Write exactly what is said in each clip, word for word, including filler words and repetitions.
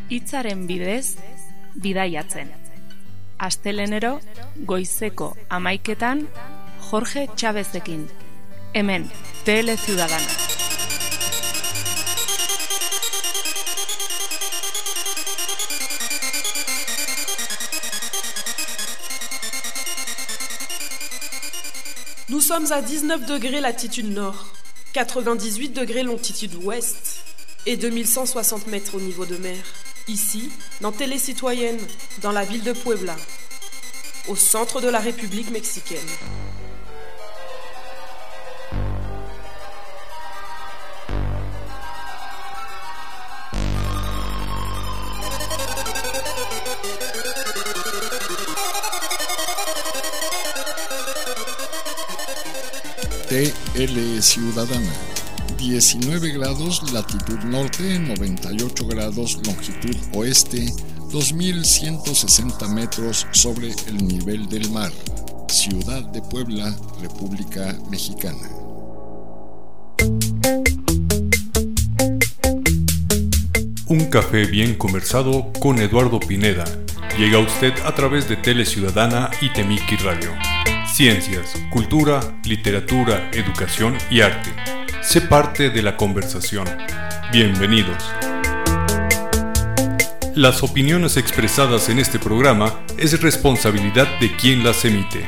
hitzaren bidez bidaiatzen. Astelenero goizeko hamaiketan Jorge Chávezekin. Hemen, Tele Ciudadana. Nous sommes à dix-neuf degrés latitude nord, quatre-vingt-dix-huit degrés longitude ouest et deux mille cent soixante mètres au niveau de mer. Ici, dans Télé Citoyenne, dans la ville de Puebla, au centre de la République mexicaine. Tele Ciudadana, diecinueve grados latitud norte, noventa y ocho grados longitud oeste, dos mil ciento sesenta metros sobre el nivel del mar. Ciudad de Puebla, República Mexicana. Un café bien conversado con Eduardo Pineda. Llega a usted a través de Tele Ciudadana y Temiki Radio. Ciencias, cultura, literatura, educación y arte. Sé parte de la conversación. Bienvenidos. Las opiniones expresadas en este programa es responsabilidad de quien las emite.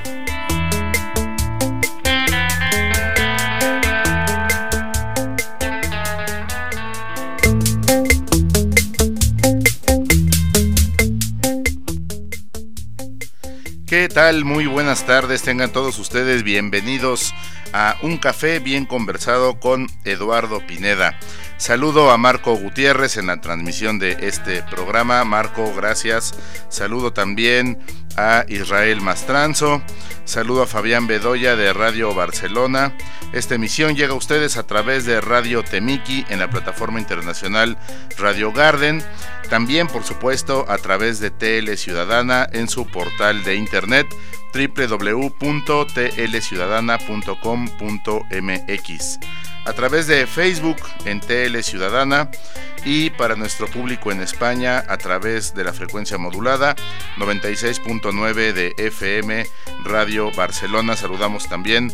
¿Qué tal? Muy buenas tardes, tengan todos ustedes bienvenidos a Un Café Bien Conversado con Eduardo Pineda. Saludo a Marco Gutiérrez en la transmisión de este programa. Marco, gracias. Saludo también a Israel Mastranzo. Saludo a Fabián Bedoya de Radio Barcelona. Esta emisión llega a ustedes a través de Radio Temiki en la plataforma internacional Radio Garden. También, por supuesto, a través de Tele Ciudadana en su portal de internet doble u doble u doble u punto tele ciudadana punto com punto m x, a través de Facebook en Tele Ciudadana y para nuestro público en España a través de la frecuencia modulada noventa y seis punto nueve de F M Radio Barcelona. Saludamos también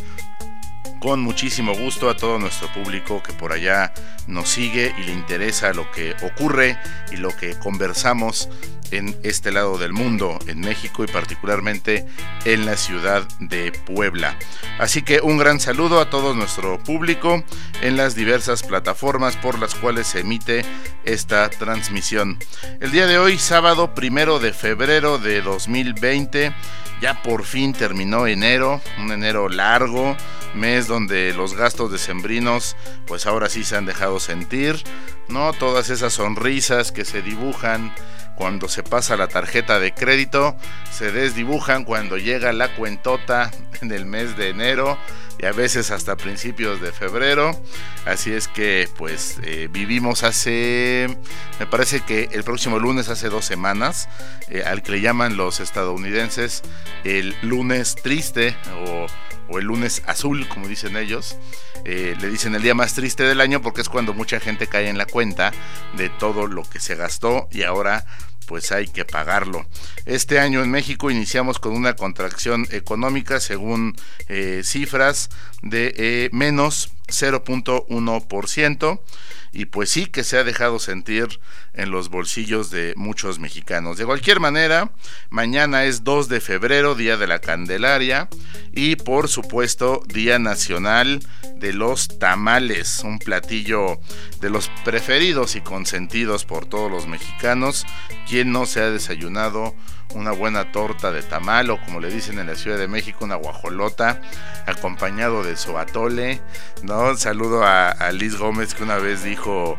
con muchísimo gusto a todo nuestro público que por allá nos sigue y le interesa lo que ocurre y lo que conversamos en este lado del mundo, en México y particularmente en la ciudad de Puebla. Así que un gran saludo a todo nuestro público en las diversas plataformas por las cuales se emite esta transmisión. El día de hoy, sábado primero de febrero de dos mil veinte, ya por fin terminó enero, un enero largo, mes donde los gastos decembrinos pues ahora sí se han dejado sentir, ¿no? Todas esas sonrisas que se dibujan cuando se pasa la tarjeta de crédito, se desdibujan cuando llega la cuentota en el mes de enero y a veces hasta principios de febrero. Así es que pues eh, vivimos hace, me parece que el próximo lunes hace dos semanas, eh, al que le llaman los estadounidenses el lunes triste o o el lunes azul, como dicen ellos. Eh, le dicen el día más triste del año porque es cuando mucha gente cae en la cuenta de todo lo que se gastó y ahora pues hay que pagarlo. Este año en México iniciamos con una contracción económica según eh, cifras de eh, menos cero punto uno por ciento y pues sí que se ha dejado sentir en los bolsillos de muchos mexicanos. De cualquier manera, mañana es dos de febrero, Día de la Candelaria y por supuesto Día Nacional de los Tamales, un platillo de los preferidos y consentidos por todos los mexicanos. ¿Quién no se ha desayunado una buena torta de tamal o como le dicen en la Ciudad de México, una guajolota acompañado de su atole, ¿no? Saludo a, a Liz Gómez que una vez dijo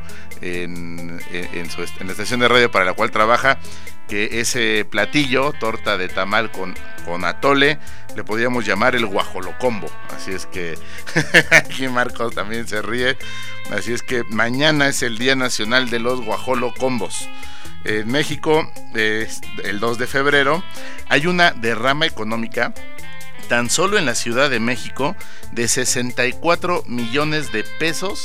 en, en, en, su, en la estación de radio para la cual trabaja que ese platillo, torta de tamal con, con atole, le podíamos llamar el guajolocombo. Así es que aquí Marcos también se ríe. Así es que mañana es el Día Nacional de los Guajolocombos. En México, eh, el dos de febrero, hay una derrama económica tan solo en la Ciudad de México de sesenta y cuatro millones de pesos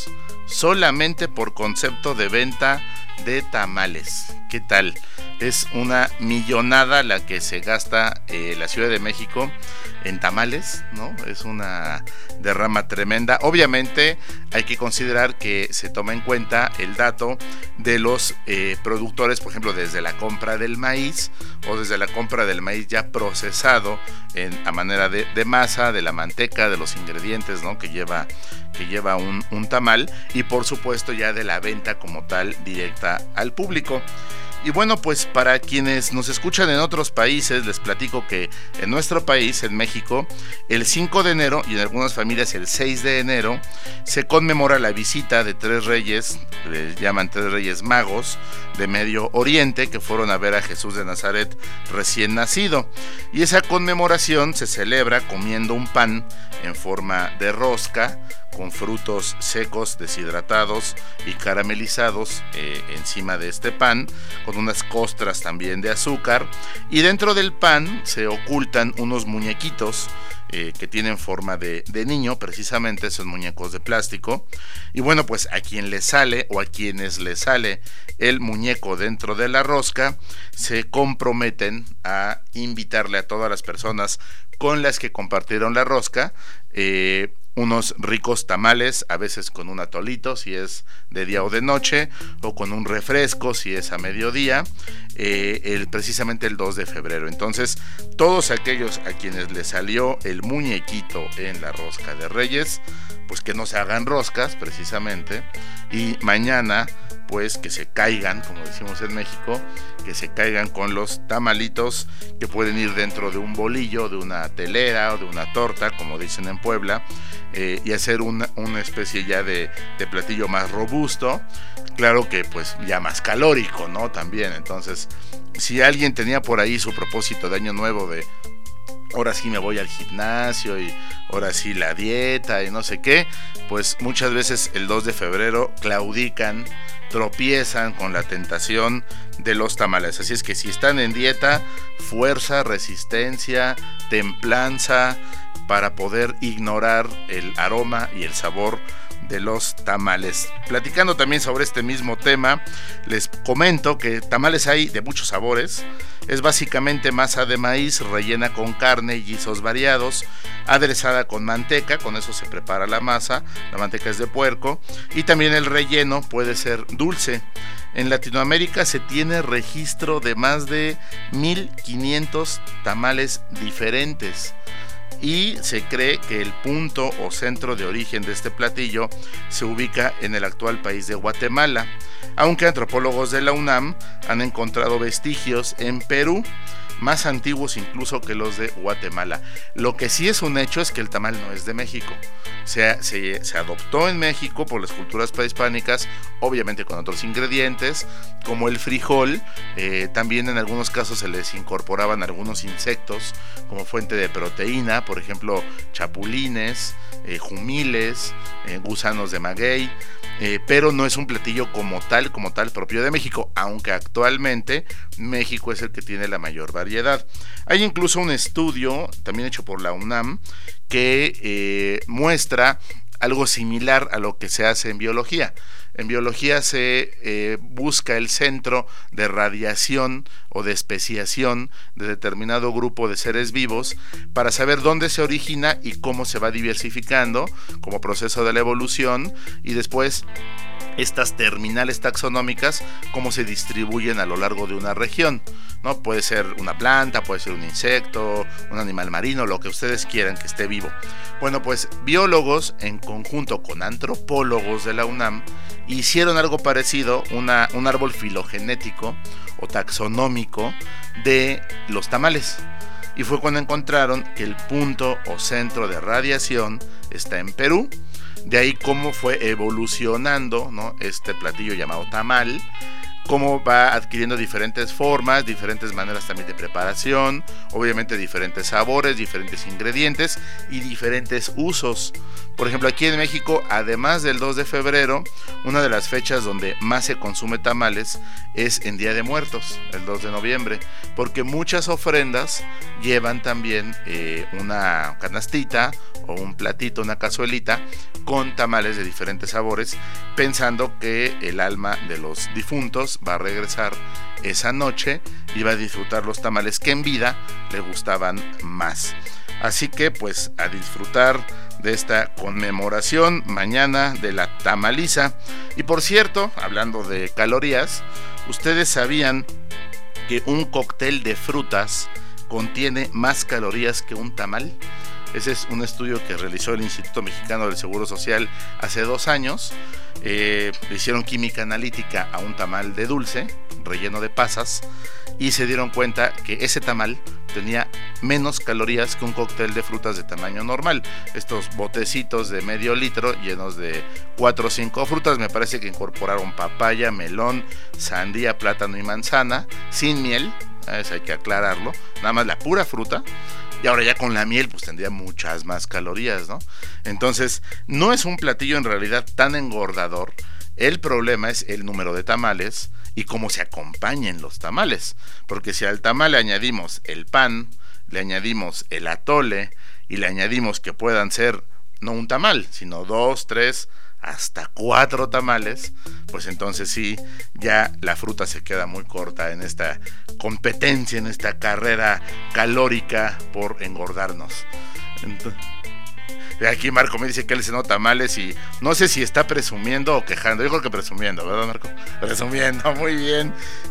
solamente por concepto de venta de tamales. ¿Qué tal? Es una millonada la que se gasta eh, la Ciudad de México en tamales, ¿no? Es una derrama tremenda. Obviamente hay que considerar que se toma en cuenta el dato de los eh, productores, por ejemplo, desde la compra del maíz o desde la compra del maíz ya procesado en, a manera de, de masa, de la manteca, de los ingredientes, ¿no? que lleva, que lleva un, un tamal, y por supuesto ya de la venta como tal directa al público. Y bueno, pues para quienes nos escuchan en otros países, les platico que en nuestro país, en México, el cinco de enero y en algunas familias el seis de enero, se conmemora la visita de tres reyes, les llaman tres reyes magos, de Medio Oriente, que fueron a ver a Jesús de Nazaret recién nacido. Y esa conmemoración se celebra comiendo un pan en forma de rosca, con frutos secos, deshidratados y caramelizados eh, encima de este pan, con unas costras también de azúcar, y dentro del pan se ocultan unos muñequitos eh, que tienen forma de, de niño, precisamente son muñecos de plástico. Y bueno, pues a quien le sale o a quienes le sale el muñeco dentro de la rosca, se comprometen a invitarle a todas las personas con las que compartieron la rosca eh, unos ricos tamales, a veces con un atolito si es de día o de noche, o con un refresco si es a mediodía, eh, el, precisamente el dos de febrero. Entonces, todos aquellos a quienes les salió el muñequito en la rosca de Reyes, pues que no se hagan roscas precisamente, y mañana pues que se caigan, como decimos en México, que se caigan con los tamalitos que pueden ir dentro de un bolillo, de una telera o de una torta, como dicen en Puebla, eh, y hacer una, una especie ya de, de platillo más robusto, claro que pues ya más calórico, ¿no? También, entonces, si alguien tenía por ahí su propósito de año nuevo de ahora sí me voy al gimnasio y ahora sí la dieta y no sé qué, pues muchas veces el dos de febrero claudican, tropiezan con la tentación de los tamales. Así es que si están en dieta, fuerza, resistencia, templanza para poder ignorar el aroma y el sabor de los tamales. Platicando también sobre este mismo tema, les comento que tamales hay de muchos sabores. Es básicamente masa de maíz rellena con carne y guisos variados, aderezada con manteca, con eso se prepara la masa, la manteca es de puerco, y también el relleno puede ser dulce. En Latinoamérica se tiene registro de más de mil quinientos tamales diferentes, y se cree que el punto o centro de origen de este platillo se ubica en el actual país de Guatemala, aunque antropólogos de la UNAM han encontrado vestigios en Perú, más antiguos incluso que los de Guatemala. Lo que sí es un hecho es que el tamal no es de México. Se, se, se adoptó en México por las culturas prehispánicas, obviamente con otros ingredientes, como el frijol. Eh, también en algunos casos se les incorporaban algunos insectos como fuente de proteína, por ejemplo, chapulines, eh, jumiles, eh, gusanos de maguey. Eh, pero no es un platillo como tal, como tal propio de México, aunque actualmente México es el que tiene la mayor variedad. Hay incluso un estudio, también hecho por la UNAM, que eh, muestra algo similar a lo que se hace en biología. En biología se eh, busca el centro de radiación o de especiación de determinado grupo de seres vivos para saber dónde se origina y cómo se va diversificando como proceso de la evolución, y después estas terminales taxonómicas cómo se distribuyen a lo largo de una región, ¿no? Puede ser una planta, puede ser un insecto, un animal marino, lo que ustedes quieran que esté vivo. Bueno, pues biólogos en conjunto con antropólogos de la UNAM hicieron algo parecido, una, un árbol filogenético o taxonómico de los tamales. Y fue cuando encontraron que el punto o centro de radiación está en Perú. De ahí cómo fue evolucionando, ¿no?, este platillo llamado tamal, cómo va adquiriendo diferentes formas, diferentes maneras también de preparación, obviamente diferentes sabores, diferentes ingredientes y diferentes usos. Por ejemplo, aquí en México, además del dos de febrero, una de las fechas donde más se consume tamales es en Día de Muertos, el dos de noviembre, porque muchas ofrendas llevan también eh, una canastita o un platito, una cazuelita con tamales de diferentes sabores, pensando que el alma de los difuntos va a regresar esa noche y va a disfrutar los tamales que en vida le gustaban más. Así que pues a disfrutar de esta conmemoración mañana de la tamaliza. Y por cierto, hablando de calorías, ¿ustedes sabían que un cóctel de frutas contiene más calorías que un tamal? Ese es un estudio que realizó el Instituto Mexicano del Seguro Social hace dos años. Eh, le hicieron química analítica a un tamal de dulce, relleno de pasas, y se dieron cuenta que ese tamal tenía menos calorías que un cóctel de frutas de tamaño normal. Estos botecitos de medio litro llenos de cuatro o cinco frutas, me parece que incorporaron papaya, melón, sandía, plátano y manzana, sin miel, eso hay que aclararlo, nada más la pura fruta. Y ahora ya con la miel pues tendría muchas más calorías, ¿no? Entonces no es un platillo en realidad tan engordador. El problema es el número de tamales y cómo se acompañen los tamales. Porque si al tamal le añadimos el pan, le añadimos el atole y le añadimos que puedan ser no un tamal, sino dos, tres, hasta cuatro tamales, pues entonces sí, ya la fruta se queda muy corta en esta competencia, en esta carrera calórica por engordarnos. Entonces, aquí Marco me dice que él cenó tamales y no sé si está presumiendo o quejando. Yo creo que presumiendo, ¿verdad, Marco? Presumiendo, muy bien.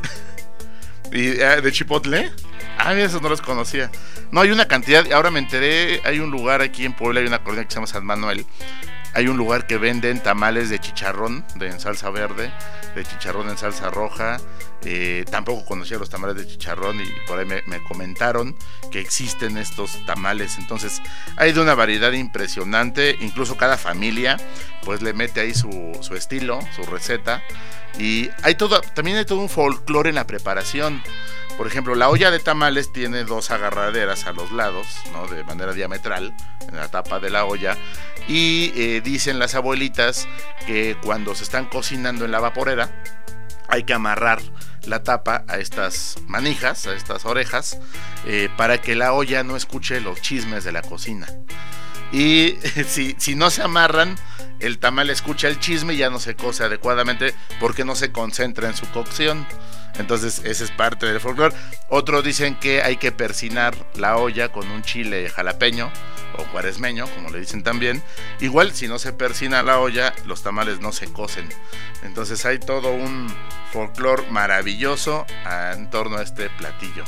¿Y de chipotle? Ah, esos no los conocía. No, hay una cantidad, ahora me enteré, hay un lugar aquí en Puebla, hay una colonia que se llama San Manuel. Hay un lugar que venden tamales de chicharrón, de en salsa verde, de chicharrón en salsa roja. Eh, tampoco conocía los tamales de chicharrón y por ahí me, me comentaron que existen estos tamales. Entonces hay de una variedad impresionante, incluso cada familia pues le mete ahí su, su estilo, su receta. Y hay todo, también hay todo un folclore en la preparación. Por ejemplo, la olla de tamales tiene dos agarraderas a los lados, ¿no? De manera diametral, en la tapa de la olla. Y eh, dicen las abuelitas que cuando se están cocinando en la vaporera, hay que amarrar la tapa a estas manijas, a estas orejas, eh, para que la olla no escuche los chismes de la cocina. Y si, si no se amarran, el tamal escucha el chisme y ya no se cose adecuadamente porque no se concentra en su cocción. Entonces esa es parte del folclore. Otros dicen que hay que persinar la olla con un chile jalapeño o cuaresmeño, como le dicen también. Igual si no se persina la olla, los tamales no se cocen. Entonces hay todo un folclore maravilloso en torno a este platillo.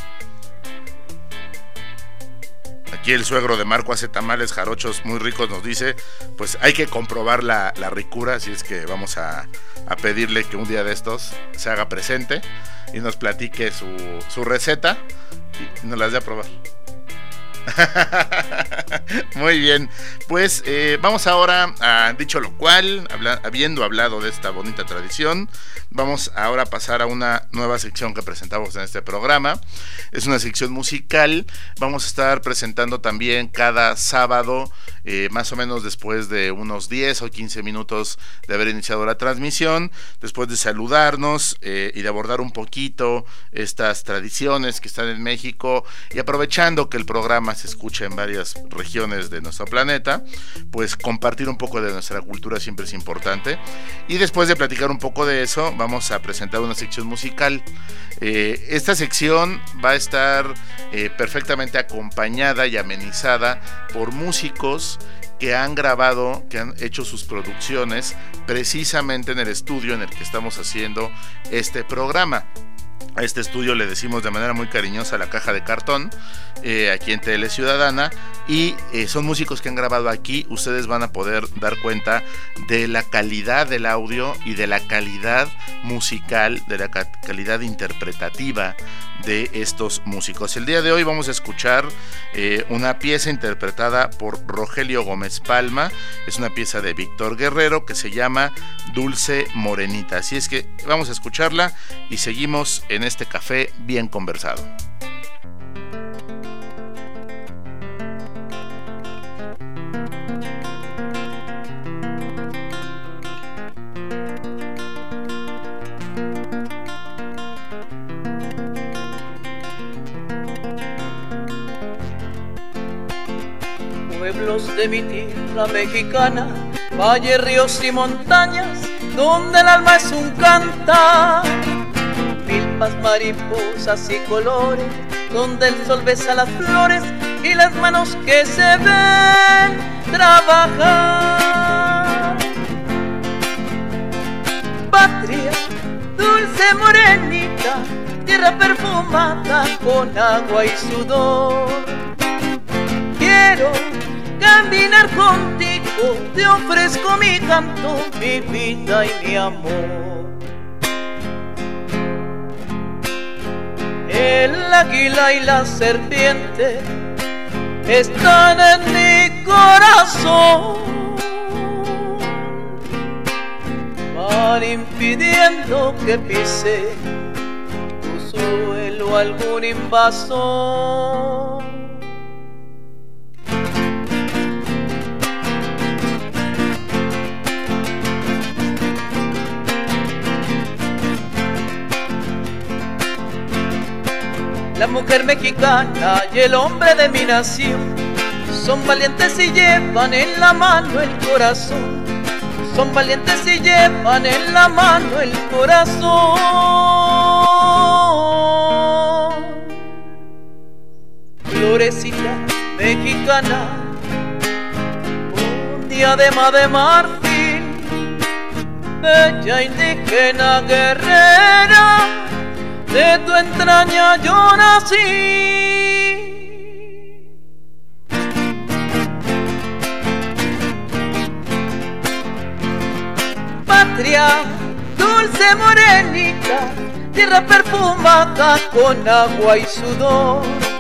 Aquí el suegro de Marco hace tamales jarochos muy ricos, nos dice, pues hay que comprobar la, la ricura, así es que vamos a, a pedirle que un día de estos se haga presente y nos platique su, su receta y nos las dé a probar. Muy bien, pues eh, vamos ahora a, dicho lo cual, habla, habiendo hablado de esta bonita tradición, vamos ahora a pasar a una nueva sección que presentamos en este programa. Es una sección musical. Vamos a estar presentando también cada sábado, eh, más o menos después de unos diez o quince minutos de haber iniciado la transmisión, después de saludarnos eh, y de abordar un poquito estas tradiciones que están en México, y aprovechando que el programa se escucha en varias regiones de nuestro planeta, pues compartir un poco de nuestra cultura siempre es importante. Y después de platicar un poco de eso, vamos a presentar una sección musical. Eh, esta sección va a estar eh, perfectamente acompañada y amenizada por músicos que han grabado, que han hecho sus producciones precisamente en el estudio en el que estamos haciendo este programa. A este estudio le decimos de manera muy cariñosa La Caja de Cartón, eh, aquí en Tele Ciudadana, y eh, son músicos que han grabado aquí. Ustedes van a poder dar cuenta de la calidad del audio y de la calidad musical, de la ca- calidad interpretativa de estos músicos. El día de hoy vamos a escuchar eh, una pieza interpretada por Rogelio Gómez Palma. Es una pieza de Víctor Guerrero que se llama Dulce Morenita. Así es que vamos a escucharla y seguimos en este café bien conversado. Pueblos de mi tierra mexicana, valles, ríos y montañas, donde el alma es un cantar. Milpas, mariposas y colores, donde el sol besa las flores y las manos que se ven trabajar. Patria, dulce morenita, tierra perfumada con agua y sudor. Quiero caminar contigo, te ofrezco mi canto, mi vida y mi amor. El águila y la serpiente están en mi corazón, van impidiendo que pise tu suelo algún invasor. La mujer mexicana y el hombre de mi nación son valientes y llevan en la mano el corazón. Son valientes y llevan en la mano el corazón. Florecita mexicana, un diadema de marfil, bella indígena guerrera, de tu entraña yo nací. Patria, dulce morenita, tierra perfumada con agua y sudor.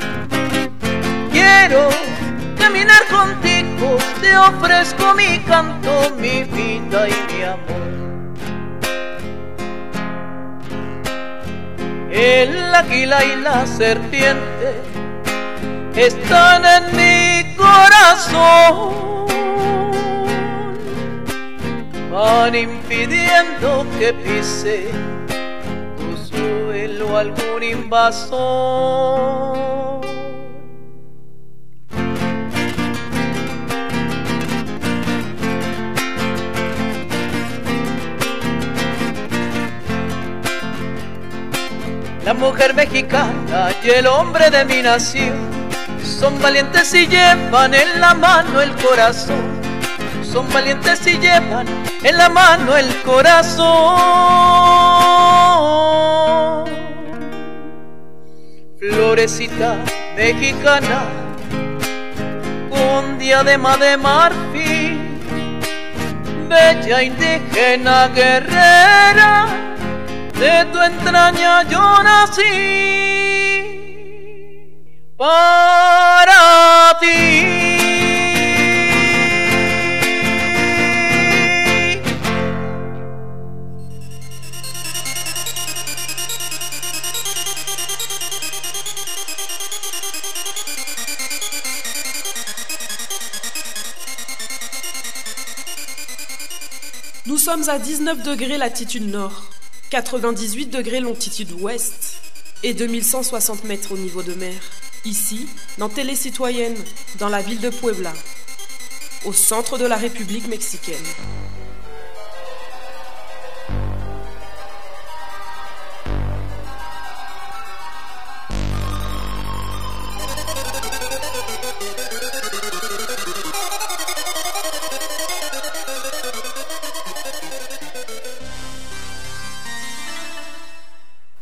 Quiero caminar contigo, te ofrezco mi canto, mi vida y mi amor. El águila y la serpiente están en mi corazón, van impidiendo que pise tu suelo algún invasor. La mujer mexicana y el hombre de mi nación son valientes y llevan en la mano el corazón. Son valientes y llevan en la mano el corazón. Florecita mexicana, con diadema de marfil, bella indígena guerrera, de tu entraña yo nací para ti. Nous sommes à dix-neuf degrés latitude nord, quatre-vingt-dix-huit degrés longitude ouest et deux mille cent soixante mètres au niveau de mer. Ici, dans Télé Citoyenne, dans la ville de Puebla, au centre de la République mexicaine.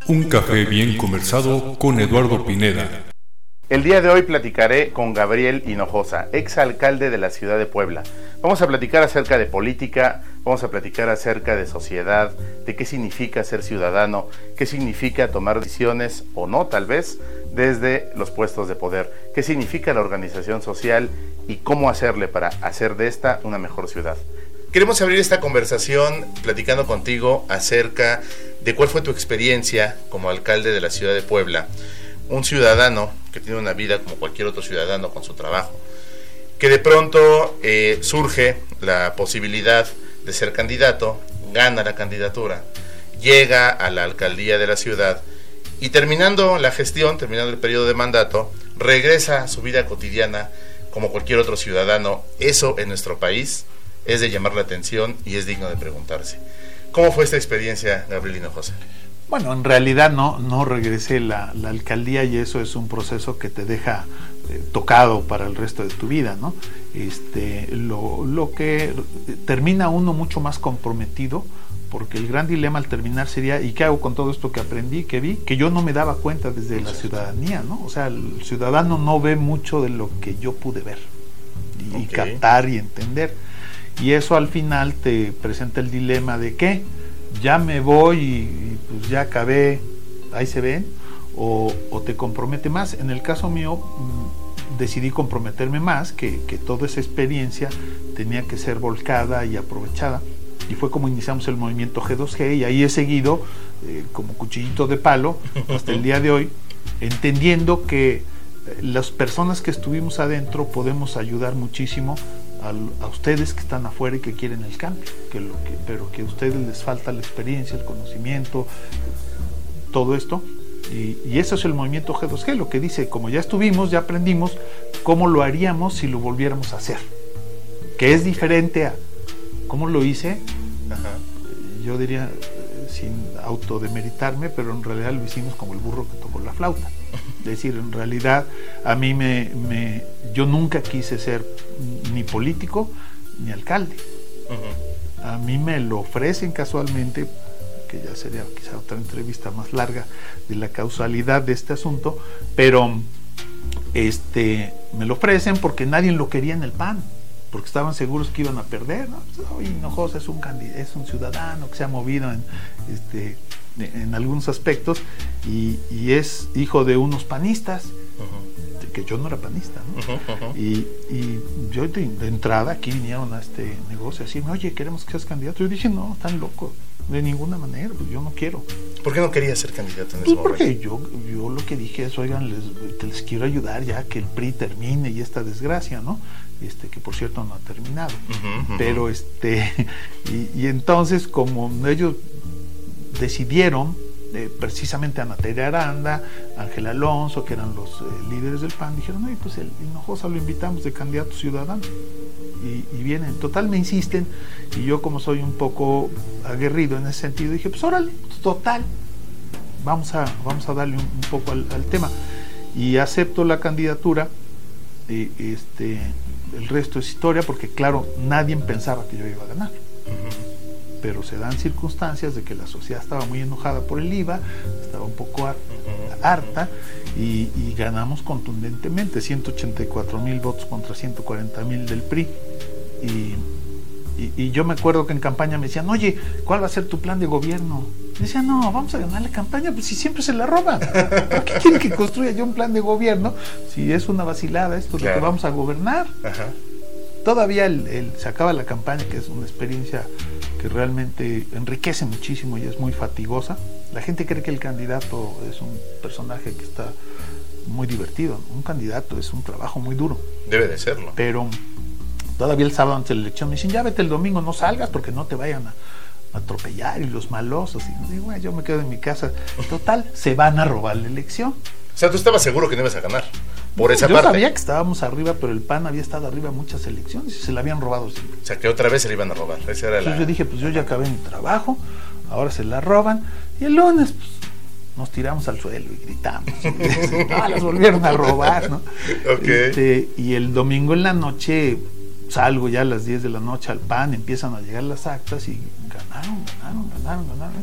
Un café bien conversado con Eduardo Pineda. El día de hoy platicaré con Gabriel Hinojosa, exalcalde de la ciudad de Puebla. Vamos a platicar acerca de política, vamos a platicar acerca de sociedad, de qué significa ser ciudadano, qué significa tomar decisiones o no, tal vez, desde los puestos de poder, qué significa la organización social y cómo hacerle para hacer de esta una mejor ciudad. Queremos abrir esta conversación platicando contigo acerca de cuál fue tu experiencia como alcalde de la ciudad de Puebla. Un ciudadano que tiene una vida como cualquier otro ciudadano con su trabajo, que de pronto eh, surge la posibilidad de ser candidato, gana la candidatura, llega a la alcaldía de la ciudad y terminando la gestión, terminando el periodo de mandato, regresa a su vida cotidiana como cualquier otro ciudadano. Eso en nuestro país es de llamar la atención y es digno de preguntarse. ¿Cómo fue esta experiencia, Gabriel Hinojosa? Bueno, en realidad no, no regresé la, la alcaldía y eso es un proceso que te deja eh, tocado para el resto de tu vida, ¿no? Este, lo, lo que termina uno mucho más comprometido, porque el gran dilema al terminar sería, ¿y qué hago con todo esto que aprendí, que vi? Que yo no me daba cuenta desde la ciudadanía, ¿no? O sea, el ciudadano no ve mucho de lo que yo pude ver y, okay. y captar y entender. Y eso al final te presenta el dilema de ¿qué? Ya me voy y, y pues ya acabé, ahí se ven, o, o te compromete más. En el caso mío mmm, decidí comprometerme más, que, que toda esa experiencia tenía que ser volcada y aprovechada, y fue como iniciamos el movimiento G dos G, y ahí he seguido eh, como cuchillito de palo hasta el día de hoy, entendiendo que las personas que estuvimos adentro podemos ayudar muchísimo a, a ustedes que están afuera y que quieren el cambio, que lo que, pero que a ustedes les falta la experiencia, el conocimiento, todo esto, y, y eso es el movimiento G dos G, lo que dice, como ya estuvimos, ya aprendimos, cómo lo haríamos si lo volviéramos a hacer, que es diferente a cómo lo hice. Ajá. Yo diría, sin autodemeritarme, pero en realidad lo hicimos como el burro que tocó la flauta. Es decir, en realidad a mí me, me yo nunca quise ser ni político ni alcalde. Uh-huh. A mí me lo ofrecen casualmente, que ya sería quizá otra entrevista más larga de la causalidad de este asunto, pero este me lo ofrecen porque nadie lo quería en el P A N, porque estaban seguros que iban a perder, ¿no? Pues, Hinojosa es un candidato, es un ciudadano que se ha movido en este en algunos aspectos y, y es hijo de unos panistas, uh-huh. que yo no era panista, ¿no? Uh-huh, uh-huh. Y, y yo de, de entrada aquí vinieron a este negocio a decirme, oye, queremos que seas candidato. Yo dije, no, están locos, de ninguna manera, pues yo no quiero. ¿Por qué no querías ser candidato en pues ese momento? Porque yo, yo lo que dije es, oigan, les, les quiero ayudar ya que el P R I termine y esta desgracia, ¿no? Este, que por cierto no ha terminado. Uh-huh, uh-huh. Pero este, y, y entonces como ellos decidieron, eh, precisamente Ana Tere Aranda, Ángel Alonso, que eran los eh, líderes del P A N, dijeron, oye, pues el Hinojosa lo invitamos de candidato ciudadano, y, y vienen, total me insisten, y yo como soy un poco aguerrido en ese sentido, dije, pues órale, total, vamos a, vamos a darle un, un poco al, al tema, y acepto la candidatura, y este, el resto es historia, porque claro, nadie pensaba que yo iba a ganar. Uh-huh. Pero se dan circunstancias de que la sociedad estaba muy enojada por el I V A, estaba un poco harta, y, y ganamos contundentemente, ciento ochenta y cuatro mil votos contra ciento cuarenta mil del P R I, y, y, y yo me acuerdo que en campaña me decían, oye, ¿cuál va a ser tu plan de gobierno? Y decía, no, vamos a ganar la campaña, pues si siempre se la roban, ¿por qué quieren que construya yo un plan de gobierno si es una vacilada esto claro. de que vamos a gobernar? Ajá. Todavía el, el, se acaba la campaña, que es una experiencia que realmente enriquece muchísimo y es muy fatigosa. La gente cree que el candidato es un personaje que está muy divertido. Un candidato es un trabajo muy duro. Debe de serlo. Pero todavía el sábado antes de la elección me dicen, ya vete el domingo, no salgas porque no te vayan a, a atropellar y los malosos. Y digo, bueno, yo me quedo en mi casa. Total, se van a robar la elección. O sea, tú estabas seguro que no ibas a ganar. Por esa yo parte. Sabía que estábamos arriba, pero el P A N había estado arriba muchas elecciones y se la habían robado siempre. O sea, que otra vez se la iban a robar. Esa era Entonces la... yo dije, pues yo ya acabé mi trabajo, ahora se la roban, y el lunes pues, nos tiramos al suelo y gritamos. Y, no, las volvieron a robar, ¿no? Okay. Este, y el domingo en la noche salgo ya a las diez de la noche al P A N, empiezan a llegar las actas y ganaron, ganaron, ganaron, ganaron.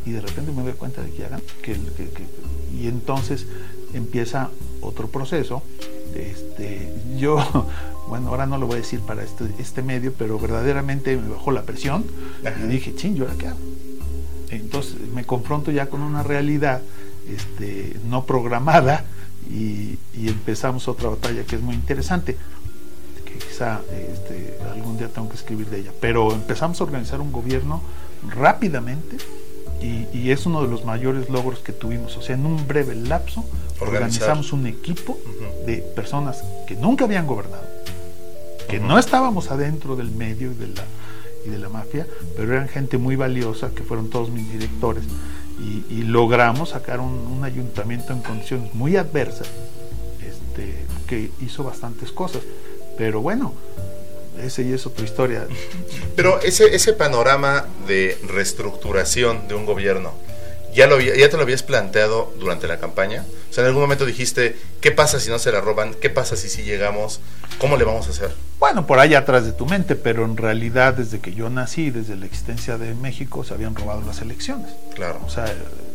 y de repente me doy cuenta de que hagan, que, que, que, y entonces empieza otro proceso. Este, yo, bueno, ahora no lo voy a decir para este, este medio, pero verdaderamente me bajó la presión. Ajá. Y dije, ching, ¿yo ahora qué hago? Entonces me confronto ya con una realidad este, no programada y, y empezamos otra batalla que es muy interesante, que quizá este, algún día tengo que escribir de ella, pero empezamos a organizar un gobierno rápidamente y, y es uno de los mayores logros que tuvimos. O sea, en un breve lapso Organizar. organizamos un equipo uh-huh. de personas que nunca habían gobernado, que uh-huh. no estábamos adentro del medio y de la y de la mafia, pero eran gente muy valiosa, que fueron todos mis directores, y, y logramos sacar un, un ayuntamiento en condiciones muy adversas, este, que hizo bastantes cosas, pero bueno, ese y es otra historia. Pero ese, ese panorama de reestructuración de un gobierno, ¿ya, lo, ¿ya te lo habías planteado durante la campaña? O sea, en algún momento dijiste, ¿qué pasa si no se la roban? ¿Qué pasa si sí llegamos? ¿Cómo le vamos a hacer? Bueno, por ahí atrás de tu mente, pero en realidad desde que yo nací, desde la existencia de México, se habían robado las elecciones. Claro. O sea,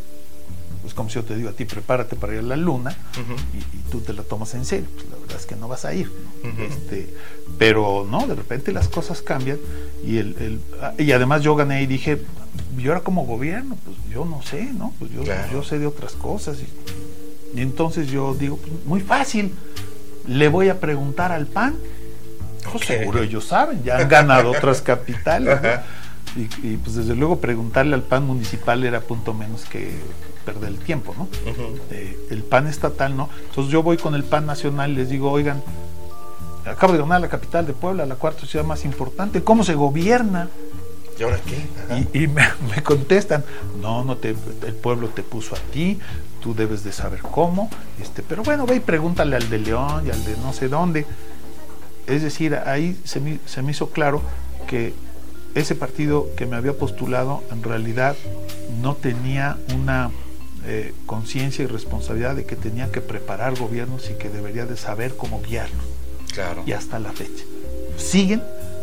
es como si yo te digo a ti, prepárate para ir a la luna, uh-huh. y, y tú te la tomas en serio. Pues la verdad es que no vas a ir, ¿no? Uh-huh. Este, pero no, de repente las cosas cambian y el, el y además yo gané y dije, ¿y ahora como gobierno? Pues yo no sé, ¿no? Pues yo, claro. yo sé de otras cosas. Y, y entonces yo digo, pues muy fácil, le voy a preguntar al P A N. Pues okay. Seguro ellos saben, ya han ganado otras capitales, ¿no? y, y pues desde luego preguntarle al P A N municipal era punto menos que perder el tiempo, ¿no? Uh-huh. Eh, el P A N estatal no. Entonces yo voy con el P A N nacional y les digo, oigan, acabo de ganar la capital de Puebla, la cuarta ciudad más importante, ¿cómo se gobierna? ¿Y ahora qué? Y, y me, me contestan, no, no te, el pueblo te puso a ti, tú debes de saber cómo, este, pero bueno, ve y pregúntale al de León y al de no sé dónde. Es decir, ahí se me, se me hizo claro que ese partido que me había postulado en realidad no tenía una eh, conciencia y responsabilidad de que tenía que preparar gobiernos y que debería de saber cómo guiarlos. Claro. Y hasta la fecha siguen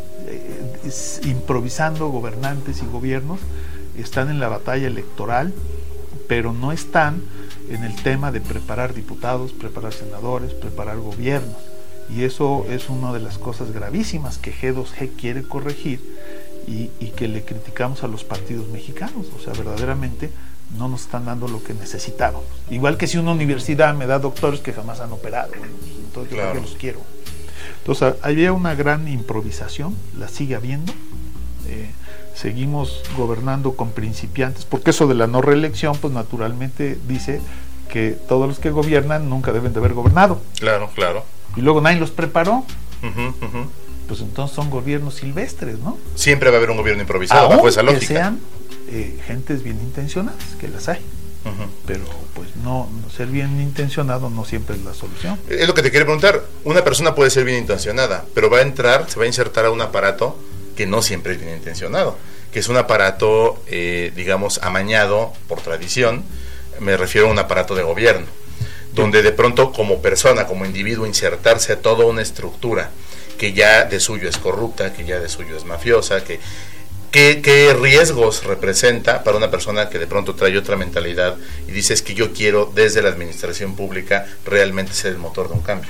eh, improvisando gobernantes y gobiernos, están en la batalla electoral, pero no están en el tema de preparar diputados, preparar senadores, preparar gobiernos. Y eso es una de las cosas gravísimas que G dos G quiere corregir y, y que le criticamos a los partidos mexicanos. O sea, verdaderamente no nos están dando lo que necesitábamos. Igual que si una universidad me da doctores que jamás han operado, bueno, pues entonces claro. yo los quiero. Entonces había una gran improvisación, la sigue habiendo. Eh, seguimos gobernando con principiantes, porque eso de la no reelección, pues naturalmente dice que todos los que gobiernan nunca deben de haber gobernado. Claro, claro. Y luego nadie los preparó, uh-huh, uh-huh. pues entonces son gobiernos silvestres, ¿no? Siempre va a haber un gobierno improvisado. Aún bajo esa lógica. Que sean eh, gentes bien intencionadas, que las hay, uh-huh. pero pues no, no ser bien intencionado no siempre es la solución. Es lo que te quiero preguntar, una persona puede ser bien intencionada, pero va a entrar, se va a insertar a un aparato que no siempre es bien intencionado, que es un aparato, eh, digamos, amañado por tradición, me refiero a un aparato de gobierno, donde de pronto como persona, como individuo, insertarse a toda una estructura que ya de suyo es corrupta, que ya de suyo es mafiosa, que ¿qué, qué riesgos representa para una persona que de pronto trae otra mentalidad y dice es que yo quiero desde la administración pública realmente ser el motor de un cambio?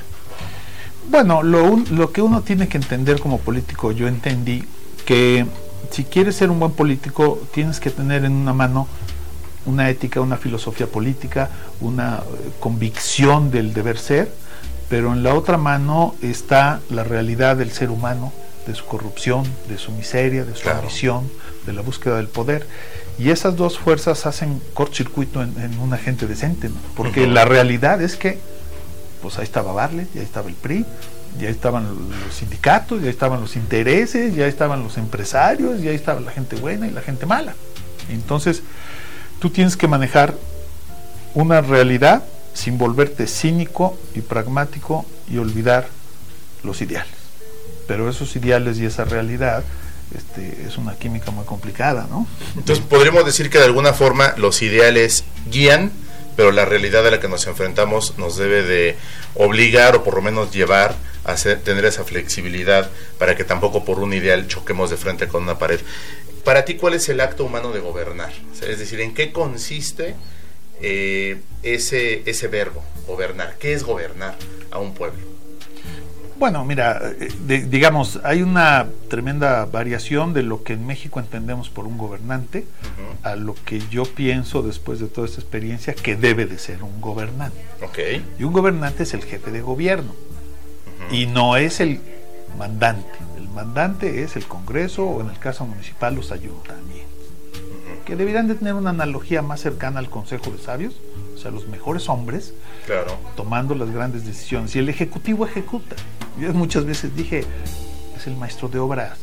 Bueno, lo, lo que uno tiene que entender como político, yo entendí que si quieres ser un buen político tienes que tener en una mano una ética, una filosofía política, una eh, convicción del deber ser, pero en la otra mano está la realidad del ser humano, de su corrupción, de su miseria, de su claro. ambición, de la búsqueda del poder, y esas dos fuerzas hacen cortocircuito en, en una gente decente, ¿no? Porque uh-huh. la realidad es que pues ahí estaba Barlet, ya estaba el P R I, ya estaban los sindicatos, ya estaban los intereses, ya estaban los empresarios, ya estaba la gente buena y la gente mala. Entonces tú tienes que manejar una realidad sin volverte cínico y pragmático y olvidar los ideales. Pero esos ideales y esa realidad este, es una química muy complicada, ¿no? Entonces podríamos decir que de alguna forma los ideales guían, pero la realidad a la que nos enfrentamos nos debe de obligar o por lo menos llevar a hacer, tener esa flexibilidad para que tampoco por un ideal choquemos de frente con una pared. para ti, ¿cuál es el acto humano de gobernar? O sea, es decir, ¿en qué consiste eh, ese, ese verbo, gobernar? ¿Qué es gobernar a un pueblo? Bueno, mira, de, digamos, hay una tremenda variación de lo que en México entendemos por un gobernante, uh-huh, a lo que yo pienso después de toda esta experiencia que debe de ser un gobernante. Okay. Y un gobernante es el jefe de gobierno, uh-huh, y no es el mandante. El mandante es el Congreso o en el caso municipal los ayuntamientos, uh-huh, que deberían de tener una analogía más cercana al Consejo de Sabios, o sea, los mejores hombres, claro, tomando las grandes decisiones, y el Ejecutivo ejecuta. Yo muchas veces dije, es el maestro de obras,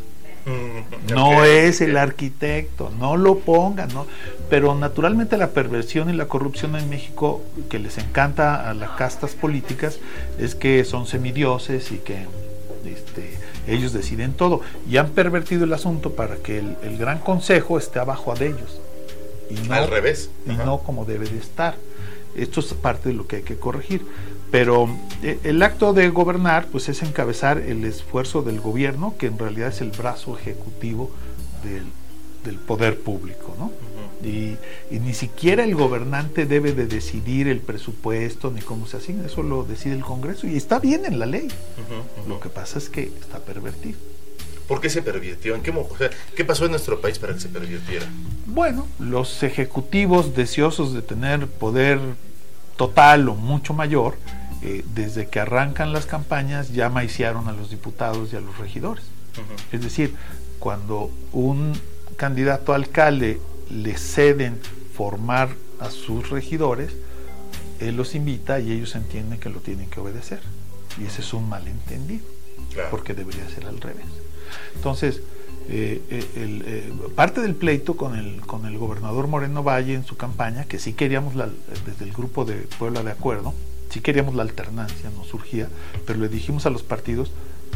mm, no okay, es el arquitecto, no lo pongan, ¿no? Pero naturalmente la perversión y la corrupción en México, que les encanta a las castas políticas, es que son semidioses y que este, ellos deciden todo, y han pervertido el asunto para que el, el gran consejo esté abajo de ellos, y no, al revés, y no como debe de estar. Esto es parte de lo que hay que corregir. Pero eh, el acto de gobernar pues es encabezar el esfuerzo del gobierno, que en realidad es el brazo ejecutivo del, del poder público, ¿no? Uh-huh. Y, y ni siquiera el gobernante debe de decidir el presupuesto ni cómo se asigna, eso lo decide el Congreso y está bien en la ley. Uh-huh, uh-huh. Lo que pasa es que está pervertido. ¿Por qué se pervirtió? ¿En qué, o sea, ¿qué pasó en nuestro país para que se pervirtiera? Bueno, los ejecutivos deseosos de tener poder total o mucho mayor, eh, desde que arrancan las campañas ya maiciaron a los diputados y a los regidores. Uh-huh. Es decir, cuando un candidato a alcalde le ceden formar a sus regidores, él los invita y ellos entienden que lo tienen que obedecer. Y ese es un malentendido, claro, porque debería ser al revés. Entonces, eh, el, eh, parte del pleito con el, con el gobernador Moreno Valle en su campaña, que sí queríamos, la, desde el grupo de Puebla de Acuerdo, sí queríamos la alternancia, no surgía, pero le dijimos a los partidos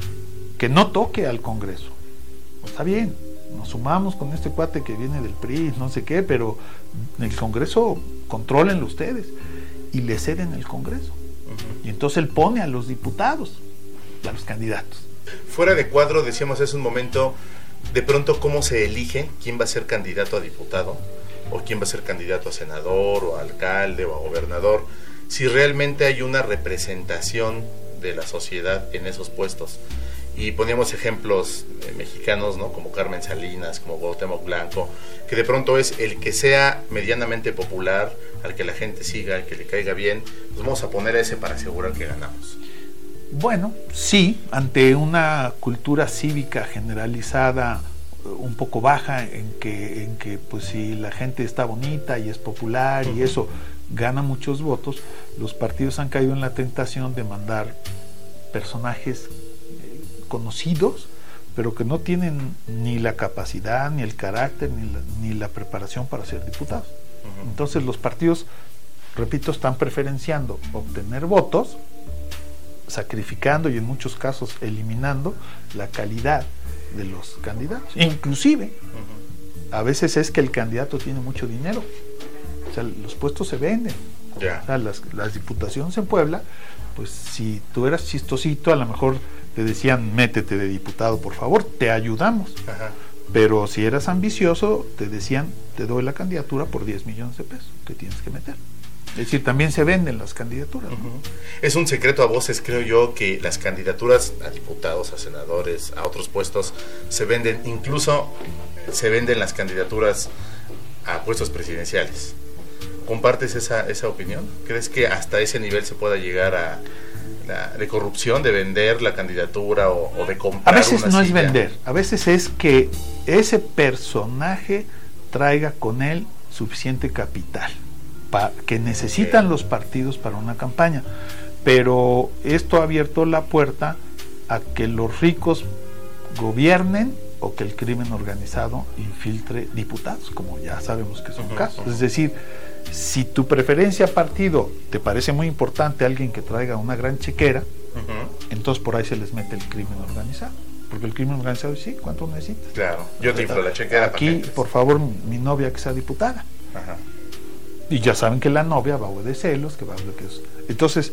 que no toque al Congreso. Está bien, nos sumamos con este cuate que viene del P R I, no sé qué, pero el Congreso, contrólenlo ustedes, y le ceden el Congreso. Uh-huh. Y entonces él pone a los diputados, a los candidatos. Fuera de cuadro, decíamos hace un momento, de pronto cómo se elige quién va a ser candidato a diputado, o quién va a ser candidato a senador, o a alcalde, o a gobernador, si realmente hay una representación de la sociedad en esos puestos. Y poníamos ejemplos eh, mexicanos, ¿no? Como Carmen Salinas, como Cuauhtémoc Blanco, que de pronto es el que sea medianamente popular, al que la gente siga, al que le caiga bien, pues vamos a poner a ese para asegurar que ganamos. Bueno, sí, ante una cultura cívica generalizada un poco baja, en que, en que pues si la gente está bonita y es popular, uh-huh, y eso gana muchos votos, los partidos han caído en la tentación de mandar personajes eh, conocidos, pero que no tienen ni la capacidad, ni el carácter, ni la, ni la preparación para ser diputados. Uh-huh. Entonces los partidos, repito, están preferenciando obtener votos, sacrificando y en muchos casos eliminando la calidad de los candidatos. Inclusive, uh-huh, a veces es que el candidato tiene mucho dinero, o sea, los puestos se venden. Yeah. O sea, las, las diputaciones en Puebla, pues si tú eras chistosito, a lo mejor te decían, métete de diputado, por favor, te ayudamos. Uh-huh. Pero si eras ambicioso, te decían, te doy la candidatura por diez millones de pesos que tienes que meter. Es decir, también se venden las candidaturas, ¿no? Uh-huh. Es un secreto a voces, creo yo, que las candidaturas a diputados, a senadores, a otros puestos, se venden, incluso se venden las candidaturas a puestos presidenciales. ¿Compartes esa, esa opinión? ¿Crees que hasta ese nivel se pueda llegar a la, de corrupción, de vender la candidatura o, o de comprar? A veces una no silla? Es vender, a veces es que ese personaje traiga con él suficiente capital que necesitan los partidos para una campaña, pero esto ha abierto la puerta a que los ricos gobiernen o que el crimen organizado infiltre diputados, como ya sabemos que son uh-huh, casos. Uh-huh. Es decir, si tu preferencia partido te parece muy importante alguien que traiga una gran chequera, uh-huh, entonces por ahí se les mete el crimen organizado, porque el crimen organizado sí, ¿cuánto necesitas? Claro, yo te inflo la chequera. Aquí, por favor, mi novia que sea diputada. Ajá. Uh-huh. Y ya saben que la novia va a obedecerlos, que va a obedecer. Entonces,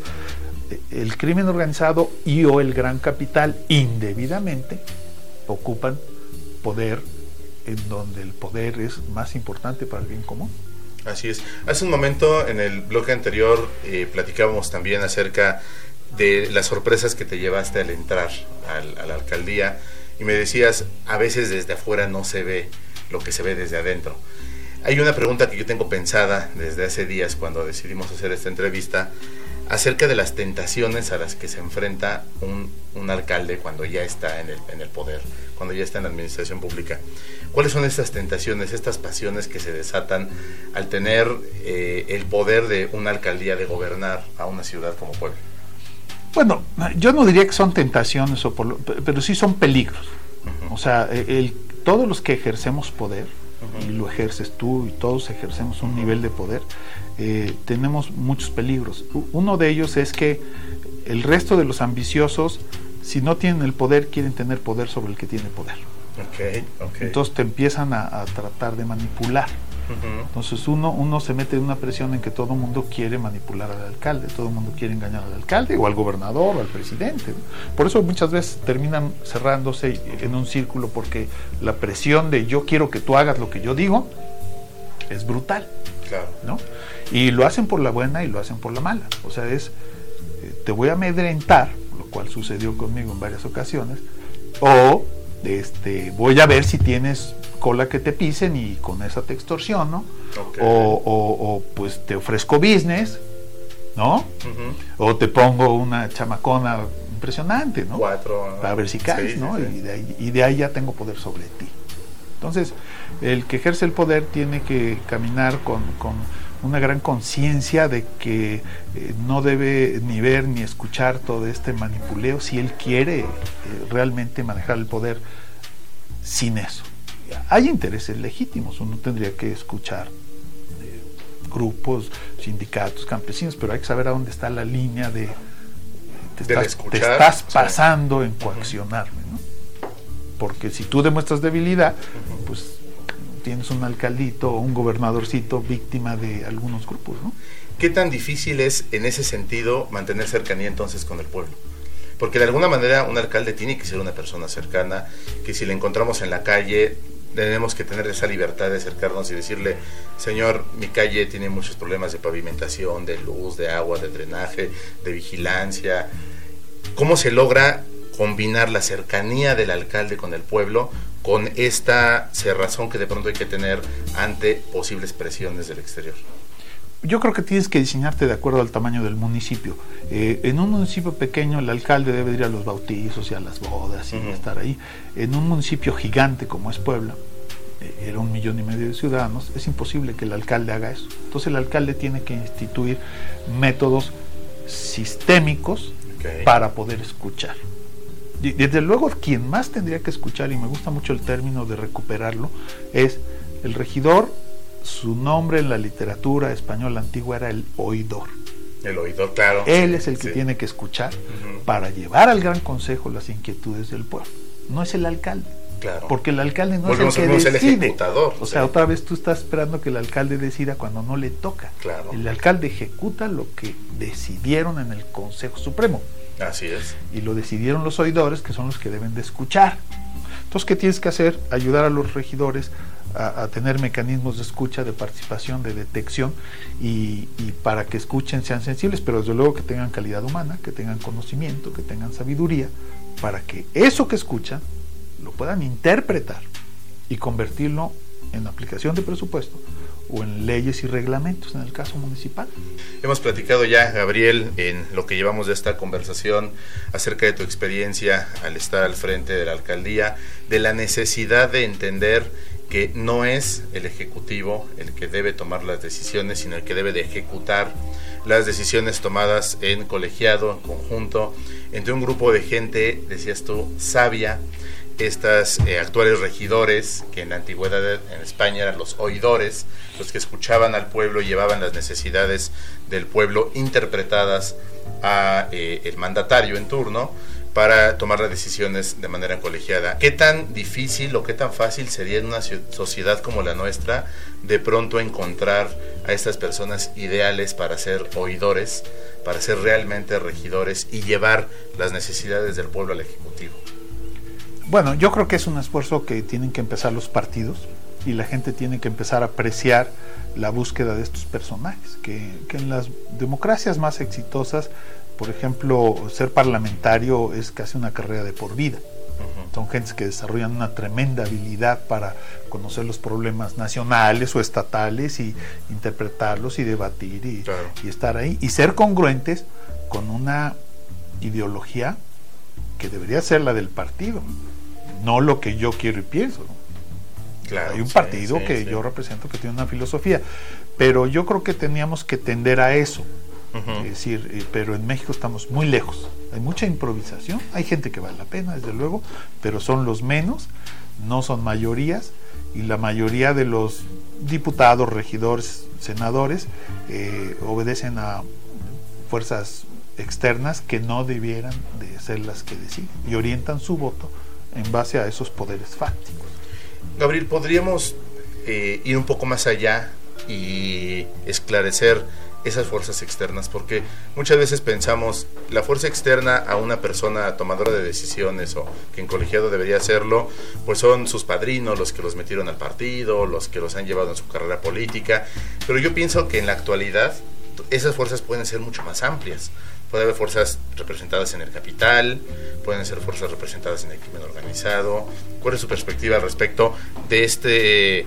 el crimen organizado y o el gran capital indebidamente ocupan poder en donde el poder es más importante para el bien común. Así es. Hace un momento en el bloque anterior eh, platicábamos también acerca de las sorpresas que te llevaste al entrar al, a la alcaldía, y me decías, a veces desde afuera no se ve lo que se ve desde adentro. Hay una pregunta que yo tengo pensada desde hace días cuando decidimos hacer esta entrevista acerca de las tentaciones a las que se enfrenta un, un alcalde cuando ya está en el, en el poder, cuando ya está en la administración pública. ¿Cuáles son estas tentaciones, estas pasiones que se desatan al tener eh, el poder de una alcaldía de gobernar a una ciudad como Puebla? Bueno, yo no diría que son tentaciones, o por lo, pero sí son peligros. Uh-huh. O sea, el, todos los que ejercemos poder, uh-huh, y lo ejerces tú y todos ejercemos un uh-huh. nivel de poder, eh, tenemos muchos peligros. Uno de ellos es que el resto de los ambiciosos, si no tienen el poder, quieren tener poder sobre el que tiene poder. Okay, okay. Entonces te empiezan a, a tratar de manipular. Uh-huh. Entonces uno, uno se mete en una presión en que todo el mundo quiere manipular al alcalde, todo el mundo quiere engañar al alcalde o al gobernador o al presidente. Por eso muchas veces terminan cerrándose en un círculo, porque la presión de yo quiero que tú hagas lo que yo digo es brutal. Claro. ¿No? Y lo hacen por la buena y lo hacen por la mala. O sea, es eh, te voy a amedrentar, lo cual sucedió conmigo en varias ocasiones, o este voy a ver si tienes cola que te pisen y con esa te extorsiono, okay, o, o, o pues te ofrezco business, ¿no? Uh-huh. O te pongo una chamacona impresionante, ¿no? Cuatro, para ver si caes, sí, ¿no? Sí, sí. Y, de ahí, y de ahí ya tengo poder sobre ti. Entonces, el que ejerce el poder tiene que caminar con, con una gran conciencia de que eh, no debe ni ver ni escuchar todo este manipuleo si él quiere eh, realmente manejar el poder sin eso. Hay intereses legítimos, uno tendría que escuchar eh, grupos, sindicatos, campesinos, pero hay que saber a dónde está la línea de te, de estás, escuchar, te estás pasando sí, en coaccionarme, ¿no? Porque si tú demuestras debilidad, uh-huh, pues tienes un alcaldito o un gobernadorcito víctima de algunos grupos, ¿no? ¿Qué tan difícil es en ese sentido mantener cercanía entonces con el pueblo? Porque de alguna manera un alcalde tiene que ser una persona cercana, que si le encontramos en la calle tenemos que tener esa libertad de acercarnos y decirle, señor, mi calle tiene muchos problemas de pavimentación, de luz, de agua, de drenaje, de vigilancia. ¿Cómo se logra combinar la cercanía del alcalde con el pueblo con esta cerrazón que de pronto hay que tener ante posibles presiones del exterior? Yo creo que tienes que diseñarte de acuerdo al tamaño del municipio. Eh, en un municipio pequeño el alcalde debe ir a los bautizos y a las bodas y uh-huh, estar ahí. En un municipio gigante como es Puebla, eh, era un millón y medio de ciudadanos, es imposible que el alcalde haga eso. Entonces el alcalde tiene que instituir métodos sistémicos, okay, para poder escuchar. Y desde luego quien más tendría que escuchar, y me gusta mucho el término de recuperarlo, es el regidor. Su nombre en la literatura española antigua era el oidor. El oidor, claro. Él es el que sí, tiene que escuchar uh-huh, para llevar al gran consejo las inquietudes del pueblo. No es el alcalde. Claro. Porque el alcalde no Volvemos es el que decide. El ejecutador. O sí, sea, otra vez tú estás esperando que el alcalde decida cuando no le toca. Claro. El alcalde ejecuta lo que decidieron en el Consejo Supremo. Así es. Y lo decidieron los oidores, que son los que deben de escuchar. Entonces, ¿qué tienes que hacer? Ayudar a los regidores A, a tener mecanismos de escucha, de participación, de detección, y, y para que escuchen, sean sensibles, pero desde luego que tengan calidad humana, que tengan conocimiento, que tengan sabiduría, para que eso que escuchan lo puedan interpretar y convertirlo en aplicación de presupuesto o en leyes y reglamentos en el caso municipal. Hemos platicado ya, Gabriel, en lo que llevamos de esta conversación acerca de tu experiencia al estar al frente de la alcaldía, de la necesidad de entender que no es el ejecutivo el que debe tomar las decisiones, sino el que debe de ejecutar las decisiones tomadas en colegiado, en conjunto, entre un grupo de gente, decías tú, sabia, estas eh, actuales regidores, que en la antigüedad en España eran los oidores, los que escuchaban al pueblo y llevaban las necesidades del pueblo interpretadas a eh, el mandatario en turno, para tomar las decisiones de manera colegiada. ¿Qué tan difícil o qué tan fácil sería en una sociedad como la nuestra de pronto encontrar a estas personas ideales para ser oidores, para ser realmente regidores y llevar las necesidades del pueblo al Ejecutivo? Bueno, yo creo que es un esfuerzo que tienen que empezar los partidos y la gente tiene que empezar a apreciar la búsqueda de estos personajes, que, que en las democracias más exitosas, por ejemplo, ser parlamentario es casi una carrera de por vida. Uh-huh. Son gentes que desarrollan una tremenda habilidad para conocer los problemas nacionales o estatales y interpretarlos y debatir y, claro. y estar ahí y ser congruentes con una ideología que debería ser la del partido, no lo que yo quiero y pienso. Claro, hay un partido sí, sí, que sí. yo represento que tiene una filosofía, pero yo creo que teníamos que tender a eso. Uh-huh. Es decir, eh, pero en México estamos muy lejos, hay mucha improvisación, hay gente que vale la pena desde luego, pero son los menos, no son mayorías, y la mayoría de los diputados, regidores, senadores eh, obedecen a fuerzas externas que no debieran de ser las que deciden y orientan su voto en base a esos poderes fácticos. Gabriel, ¿podríamos eh, ir un poco más allá y esclarecer esas fuerzas externas? Porque muchas veces pensamos la fuerza externa a una persona tomadora de decisiones o que en colegiado debería hacerlo, pues son sus padrinos, los que los metieron al partido, los que los han llevado en su carrera política, pero yo pienso que en la actualidad esas fuerzas pueden ser mucho más amplias. Puede haber fuerzas representadas en el capital, pueden ser fuerzas representadas en el crimen organizado. ¿Cuál es su perspectiva al respecto de este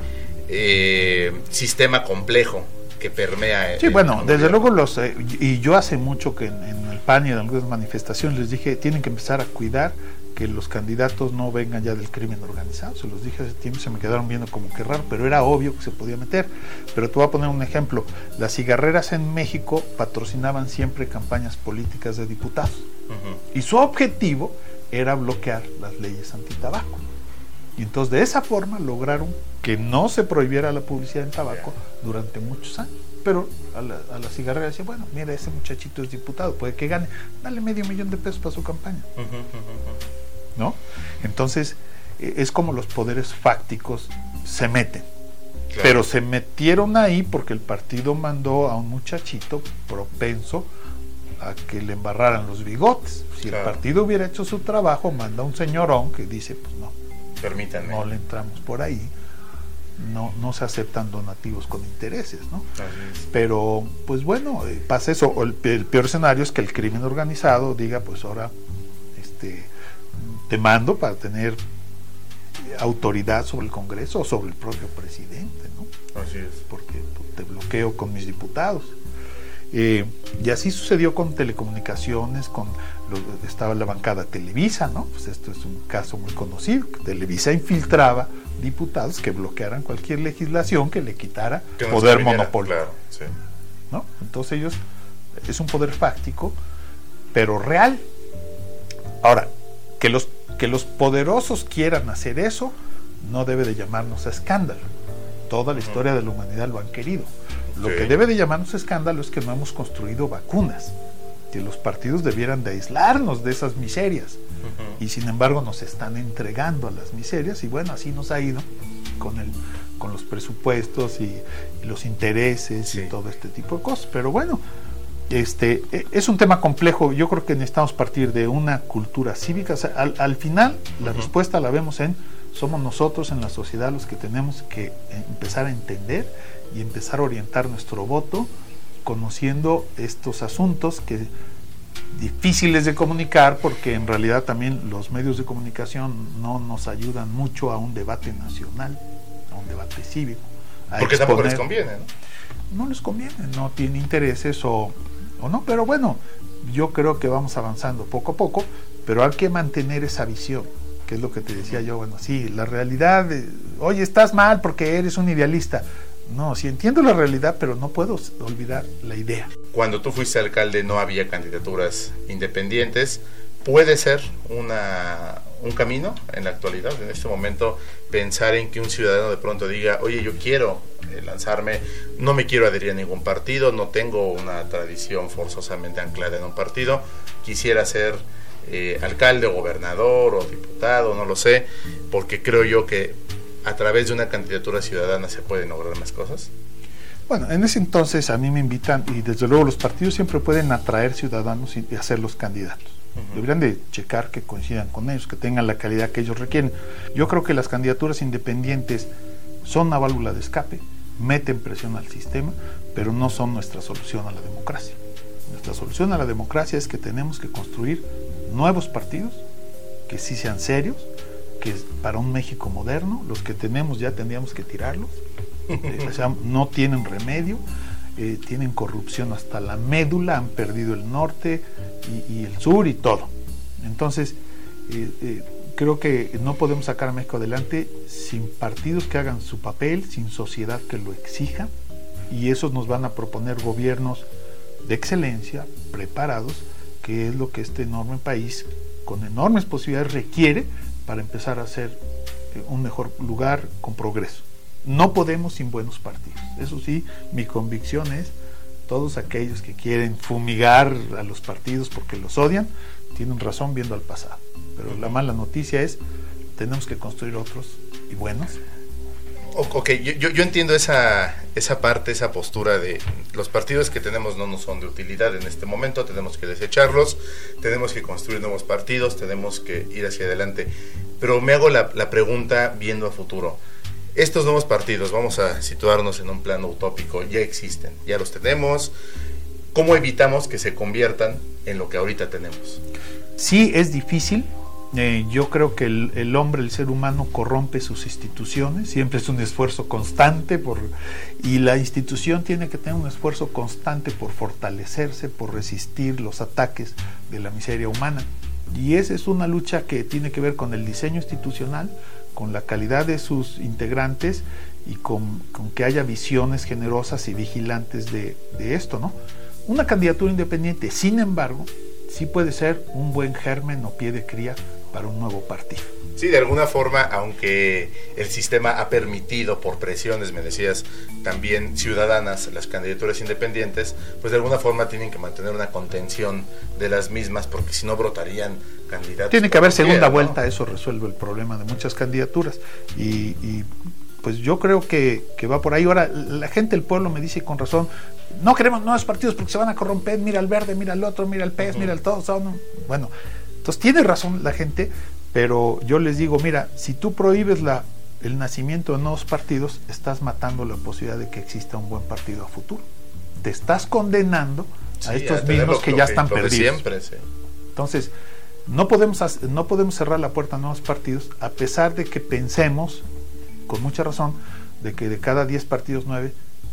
eh, sistema complejo que permea? Sí, bueno, desde luego los eh, y yo hace mucho que en, en el P A N y en algunas manifestaciones les dije, tienen que empezar a cuidar que los candidatos no vengan ya del crimen organizado. Se los dije hace tiempo, se me quedaron viendo como que raro, pero era obvio que se podía meter. Pero te voy a poner un ejemplo. Las cigarreras en México patrocinaban siempre campañas políticas de diputados. Uh-huh. Y su objetivo era bloquear las leyes antitabaco. Y entonces de esa forma lograron que no se prohibiera la publicidad en tabaco durante muchos años. Pero a la, a la cigarrera decía, bueno, mira, ese muchachito es diputado, puede que gane, dale medio millón de pesos para su campaña. Uh-huh, uh-huh. ¿No? Entonces es como los poderes fácticos se meten, claro. Pero se metieron ahí porque el partido mandó a un muchachito propenso a que le embarraran los bigotes. Si claro. el partido hubiera hecho su trabajo, manda a un señorón que dice, pues no, permítanme, no le entramos por ahí, no, no se aceptan donativos con intereses, ¿no? Pero pues bueno, pasa eso. El, el peor escenario es que el crimen organizado diga, pues ahora este te mando para tener autoridad sobre el Congreso o sobre el propio presidente, ¿no? Así es. Porque pues, te bloqueo con mis diputados. Eh, y así sucedió con telecomunicaciones, con lo, estaba la bancada Televisa, ¿no? Pues esto es un caso muy conocido, que Televisa infiltraba diputados que bloquearan cualquier legislación que le quitara que no poder monopólico. Claro, sí. ¿No? Entonces ellos, es un poder fáctico, pero real. Ahora, que los, que los poderosos quieran hacer eso no debe de llamarnos a escándalo. Toda la historia de la humanidad lo han querido. Lo sí. que debe de llamarnos a escándalo es que no hemos construido vacunas, que los partidos debieran de aislarnos de esas miserias, uh-huh. y sin embargo nos están entregando a las miserias, y bueno, así nos ha ido con el con los presupuestos y, y los intereses sí. y todo este tipo de cosas. Pero bueno, Este, es un tema complejo. Yo creo que necesitamos partir de una cultura cívica. O sea, al, al final la uh-huh. respuesta la vemos en somos nosotros en la sociedad los que tenemos que empezar a entender y empezar a orientar nuestro voto conociendo estos asuntos que difíciles de comunicar, porque en realidad también los medios de comunicación no nos ayudan mucho a un debate nacional, a un debate cívico. Porque exponer, tampoco les conviene, ¿no? No les conviene, no tiene intereses o o no, pero bueno, yo creo que vamos avanzando poco a poco, pero hay que mantener esa visión, que es lo que te decía yo. Bueno, sí, la realidad, eh, oye, estás mal porque eres un idealista. No, sí entiendo la realidad, pero no puedo olvidar la idea. Cuando tú fuiste alcalde no había candidaturas independientes. ¿Puede ser una, un camino en la actualidad, en este momento, pensar en que un ciudadano de pronto diga, oye, yo quiero eh, lanzarme, no me quiero adherir a ningún partido, no tengo una tradición forzosamente anclada en un partido, quisiera ser eh, alcalde o gobernador o diputado, no lo sé, porque creo yo que a través de una candidatura ciudadana se pueden lograr más cosas? Bueno, en ese entonces a mí me invitan, y desde luego los partidos siempre pueden atraer ciudadanos y hacerlos candidatos. Uh-huh. Deberían de checar que coincidan con ellos, que tengan la calidad que ellos requieren. Yo creo que las candidaturas independientes son una válvula de escape, meten presión al sistema, pero no son nuestra solución a la democracia. Nuestra solución a la democracia es que tenemos que construir nuevos partidos que sí sean serios, que para un México moderno, los que tenemos ya tendríamos que tirarlos, eh, o sea, no tienen remedio, eh, tienen corrupción hasta la médula, han perdido el norte y, y el sur y todo. Entonces, eh, eh, creo que no podemos sacar a México adelante sin partidos que hagan su papel, sin sociedad que lo exija, y esos nos van a proponer gobiernos de excelencia, preparados, que es lo que este enorme país, con enormes posibilidades, requiere para empezar a ser un mejor lugar con progreso. No podemos sin buenos partidos. Eso sí, mi convicción es, todos aquellos que quieren fumigar a los partidos porque los odian, tienen razón viendo al pasado. Pero la mala noticia es, tenemos que construir otros y buenos. Ok, yo, yo entiendo esa, esa parte, esa postura de los partidos que tenemos no nos son de utilidad en este momento, tenemos que desecharlos, tenemos que construir nuevos partidos, tenemos que ir hacia adelante. Pero me hago la, la pregunta viendo a futuro. Estos nuevos partidos, vamos a situarnos en un plano utópico, ya existen, ya los tenemos. ¿Cómo evitamos que se conviertan en lo que ahorita tenemos? Sí, es difícil. Eh, yo creo que el, el hombre, el ser humano, corrompe sus instituciones, siempre es un esfuerzo constante por, y la institución tiene que tener un esfuerzo constante por fortalecerse, por resistir los ataques de la miseria humana, y esa es una lucha que tiene que ver con el diseño institucional, con la calidad de sus integrantes y con, con que haya visiones generosas y vigilantes de, de esto, ¿no? Una candidatura independiente, sin embargo, sí puede ser un buen germen o pie de cría para un nuevo partido. Sí, de alguna forma, aunque el sistema ha permitido por presiones, me decías, también ciudadanas, las candidaturas independientes, pues de alguna forma tienen que mantener una contención de las mismas, porque si no brotarían candidatos. Tiene que haber segunda vuelta, ¿no? Eso resuelve el problema de muchas candidaturas. Y, y pues yo creo que, que va por ahí. Ahora, la gente, el pueblo me dice con razón, no queremos nuevos partidos porque se van a corromper, mira el verde, mira el otro, mira el P E S, uh-huh. mira el todo, todo no. Bueno, entonces tiene razón la gente, pero yo les digo, mira, si tú prohíbes la, el nacimiento de nuevos partidos, estás matando la posibilidad de que exista un buen partido a futuro. Te estás condenando sí, a estos a mismos que ya que, están perdidos. Siempre, sí. Entonces, no podemos, no podemos cerrar la puerta a nuevos partidos, a pesar de que pensemos, con mucha razón, de que de cada diez partidos, nueve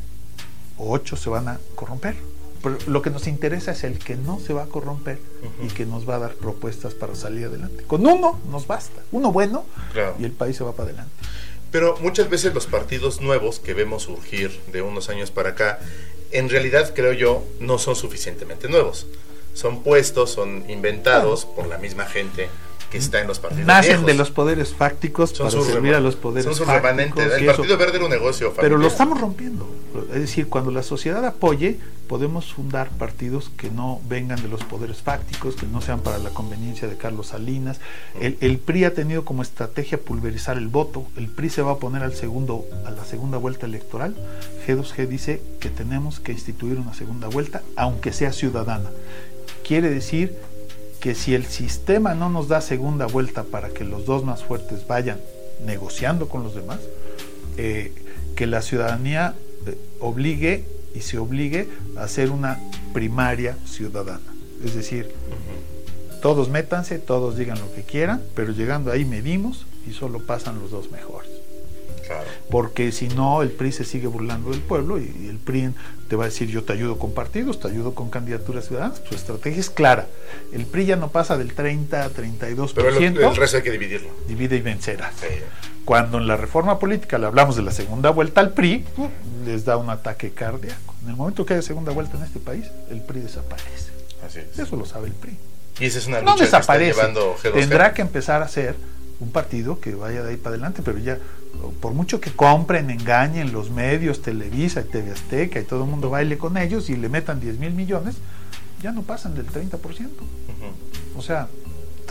o ocho se van a corromper. Pero lo que nos interesa es el que no se va a corromper uh-huh. y que nos va a dar propuestas para salir adelante. Con uno nos basta, uno bueno, claro. y el país se va para adelante. Pero muchas veces los partidos nuevos que vemos surgir de unos años para acá, en realidad creo yo, no son suficientemente nuevos. Son puestos, son inventados claro. por la misma gente que está en los partidos Nacen viejos. de los poderes fácticos son para servir a los poderes son sus fácticos. Remanentes. El Partido Verde era un negocio familiar. Pero lo estamos rompiendo. Es decir, cuando la sociedad apoye, podemos fundar partidos que no vengan de los poderes fácticos, que no sean para la conveniencia de Carlos Salinas. El, el P R I ha tenido como estrategia pulverizar el voto. El P R I se va a oponer al segundo, a la segunda vuelta electoral. G dos G dice que tenemos que instituir una segunda vuelta, aunque sea ciudadana. Quiere decir que si el sistema no nos da segunda vuelta para que los dos más fuertes vayan negociando con los demás, eh, que la ciudadanía eh, obligue y se obligue a hacer una primaria ciudadana. Es decir, uh-huh. todos métanse, todos digan lo que quieran, pero llegando ahí medimos y solo pasan los dos mejores. Claro. Porque si no, el P R I se sigue burlando del pueblo y, y el P R I te va a decir, yo te ayudo con partidos, te ayudo con candidaturas ciudadanas. Su estrategia es clara. El P R I ya no pasa del treinta a treinta y dos por ciento. Pero el, el resto hay que dividirlo. Divide y vencerá. Sí. Cuando en la reforma política le hablamos de la segunda vuelta al P R I, les da un ataque cardíaco. En el momento que haya segunda vuelta en este país, el P R I desaparece. Así es. Eso lo sabe el P R I. Y esa es una lucha no desaparece. que está llevando G dos G. Tendrá que empezar a ser un partido que vaya de ahí para adelante, pero ya, por mucho que compren, engañen los medios, Televisa y T V Azteca y todo el mundo baile con ellos y le metan diez mil millones, ya no pasan del treinta por ciento. Uh-huh. O sea,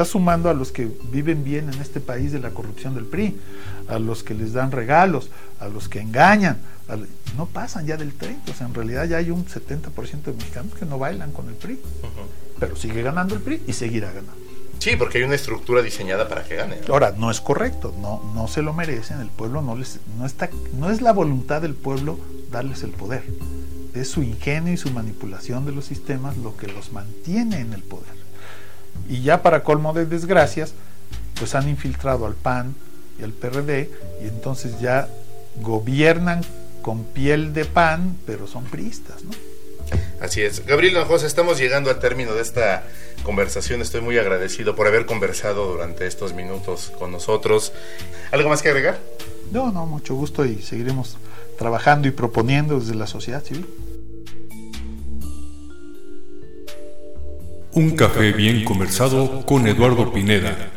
está sumando a los que viven bien en este país de la corrupción del P R I, a los que les dan regalos, a los que engañan, a, no pasan ya del treinta, o sea, en realidad ya hay un setenta por ciento de mexicanos que no bailan con el P R I, uh-huh. pero sigue ganando el P R I y seguirá ganando. Sí, porque hay una estructura diseñada para que gane, ¿no? Ahora, no es correcto, no, no se lo merecen, el pueblo no les, no está, no es la voluntad del pueblo darles el poder, es su ingenio y su manipulación de los sistemas lo que los mantiene en el poder. Y ya para colmo de desgracias, pues han infiltrado al P A N y al P R D, y entonces ya gobiernan con piel de pan, pero son priistas, ¿no? Así es. Gabriel Hinojosa, estamos llegando al término de esta conversación. Estoy muy agradecido por haber conversado durante estos minutos con nosotros. ¿Algo más que agregar? No, no, mucho gusto, y seguiremos trabajando y proponiendo desde la sociedad civil. Un café bien conversado con Eduardo Pineda.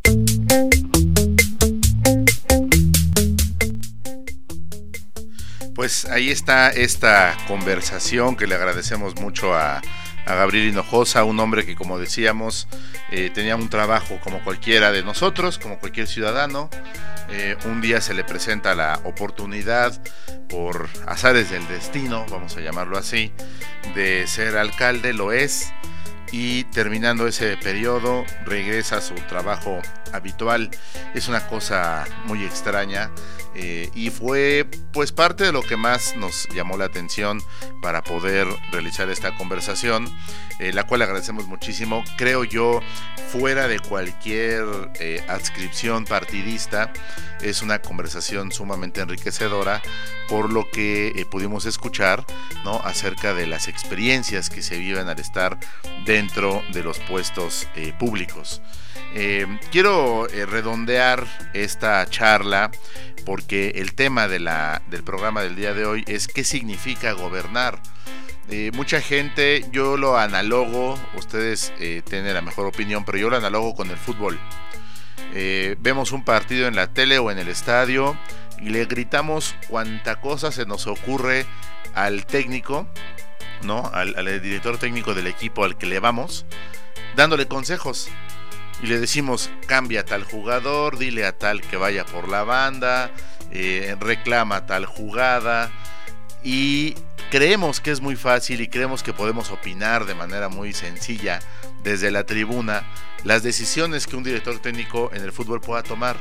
Pues ahí está esta conversación que le agradecemos mucho a, a Gabriel Hinojosa, un hombre que, como decíamos, eh, tenía un trabajo como cualquiera de nosotros, como cualquier ciudadano. Eh, un día se le presenta la oportunidad, por azares del destino, vamos a llamarlo así, de ser alcalde, lo es, y terminando ese periodo regresa a su trabajo habitual. Es una cosa muy extraña, eh, y fue pues parte de lo que más nos llamó la atención para poder realizar esta conversación, eh, la cual agradecemos muchísimo. Creo yo, fuera de cualquier eh, adscripción partidista, es una conversación sumamente enriquecedora por lo que eh, pudimos escuchar, ¿no?, acerca de las experiencias que se viven al estar dentro de los puestos eh, públicos. Eh, quiero eh, redondear esta charla porque el tema de la, del programa del día de hoy es ¿qué significa gobernar? Eh, mucha gente, yo lo analogo, ustedes eh, tienen la mejor opinión, pero yo lo analogo con el fútbol. Eh, vemos un partido en la tele o en el estadio y le gritamos cuanta cosa se nos ocurre al técnico, ¿no?, al, al director técnico del equipo al que le vamos, dándole consejos. Y le decimos, cambia a tal jugador, dile a tal que vaya por la banda, eh, reclama tal jugada. Y creemos que es muy fácil y creemos que podemos opinar de manera muy sencilla desde la tribuna las decisiones que un director técnico en el fútbol pueda tomar.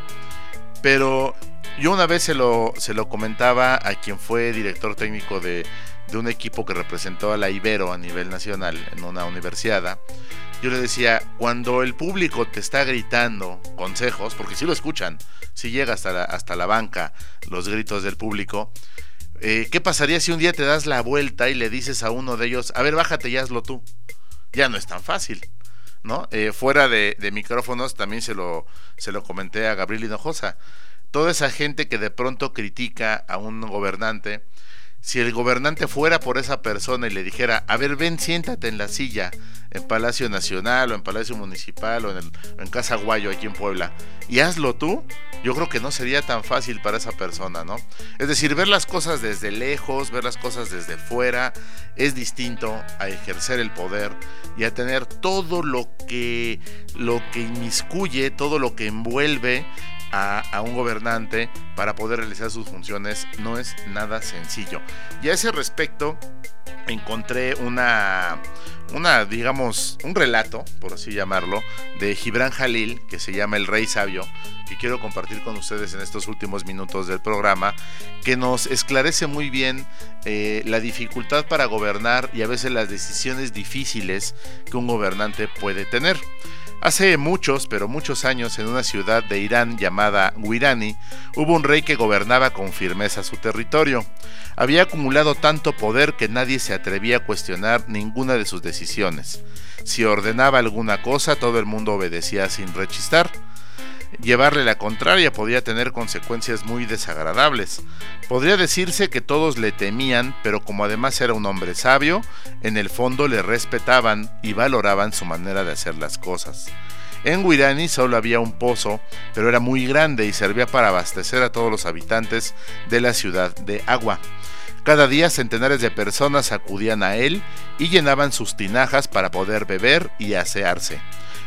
Pero yo una vez se lo, se lo comentaba a quien fue director técnico de, de un equipo que representó a la Ibero a nivel nacional en una universidad. Yo le decía, cuando el público te está gritando consejos, porque sí lo escuchan, sí llega hasta la, hasta la banca los gritos del público, eh, ¿qué pasaría si un día te das la vuelta y le dices a uno de ellos, a ver, bájate y hazlo tú? Ya no es tan fácil, ¿no? Eh, fuera de, de micrófonos también se lo, se lo comenté a Gabriel Hinojosa. Toda esa gente que de pronto critica a un gobernante, si el gobernante fuera por esa persona y le dijera, a ver, ven, siéntate en la silla en Palacio Nacional o en Palacio Municipal o en, el, en Casa Guayo aquí en Puebla, y hazlo tú, yo creo que no sería tan fácil para esa persona, ¿no? Es decir, ver las cosas desde lejos, ver las cosas desde fuera, es distinto a ejercer el poder y a tener todo lo que, lo que inmiscuye, todo lo que envuelve A, a un gobernante para poder realizar sus funciones. No es nada sencillo. Y a ese respecto encontré una, una digamos, un relato, por así llamarlo, de Gibran Jalil, que se llama El Rey Sabio, que quiero compartir con ustedes en estos últimos minutos del programa, que nos esclarece muy bien eh, la dificultad para gobernar y a veces las decisiones difíciles que un gobernante puede tener. Hace muchos, pero muchos años, en una ciudad de Irán llamada Guirani, hubo un rey que gobernaba con firmeza su territorio. Había acumulado tanto poder que nadie se atrevía a cuestionar ninguna de sus decisiones. Si ordenaba alguna cosa, todo el mundo obedecía sin rechistar. Llevarle la contraria podía tener consecuencias muy desagradables. Podría decirse que todos le temían, pero como además era un hombre sabio, en el fondo le respetaban y valoraban su manera de hacer las cosas. En Guirani solo había un pozo, pero era muy grande y servía para abastecer a todos los habitantes de la ciudad de agua. Cada día centenares de personas acudían a él y llenaban sus tinajas para poder beber y asearse.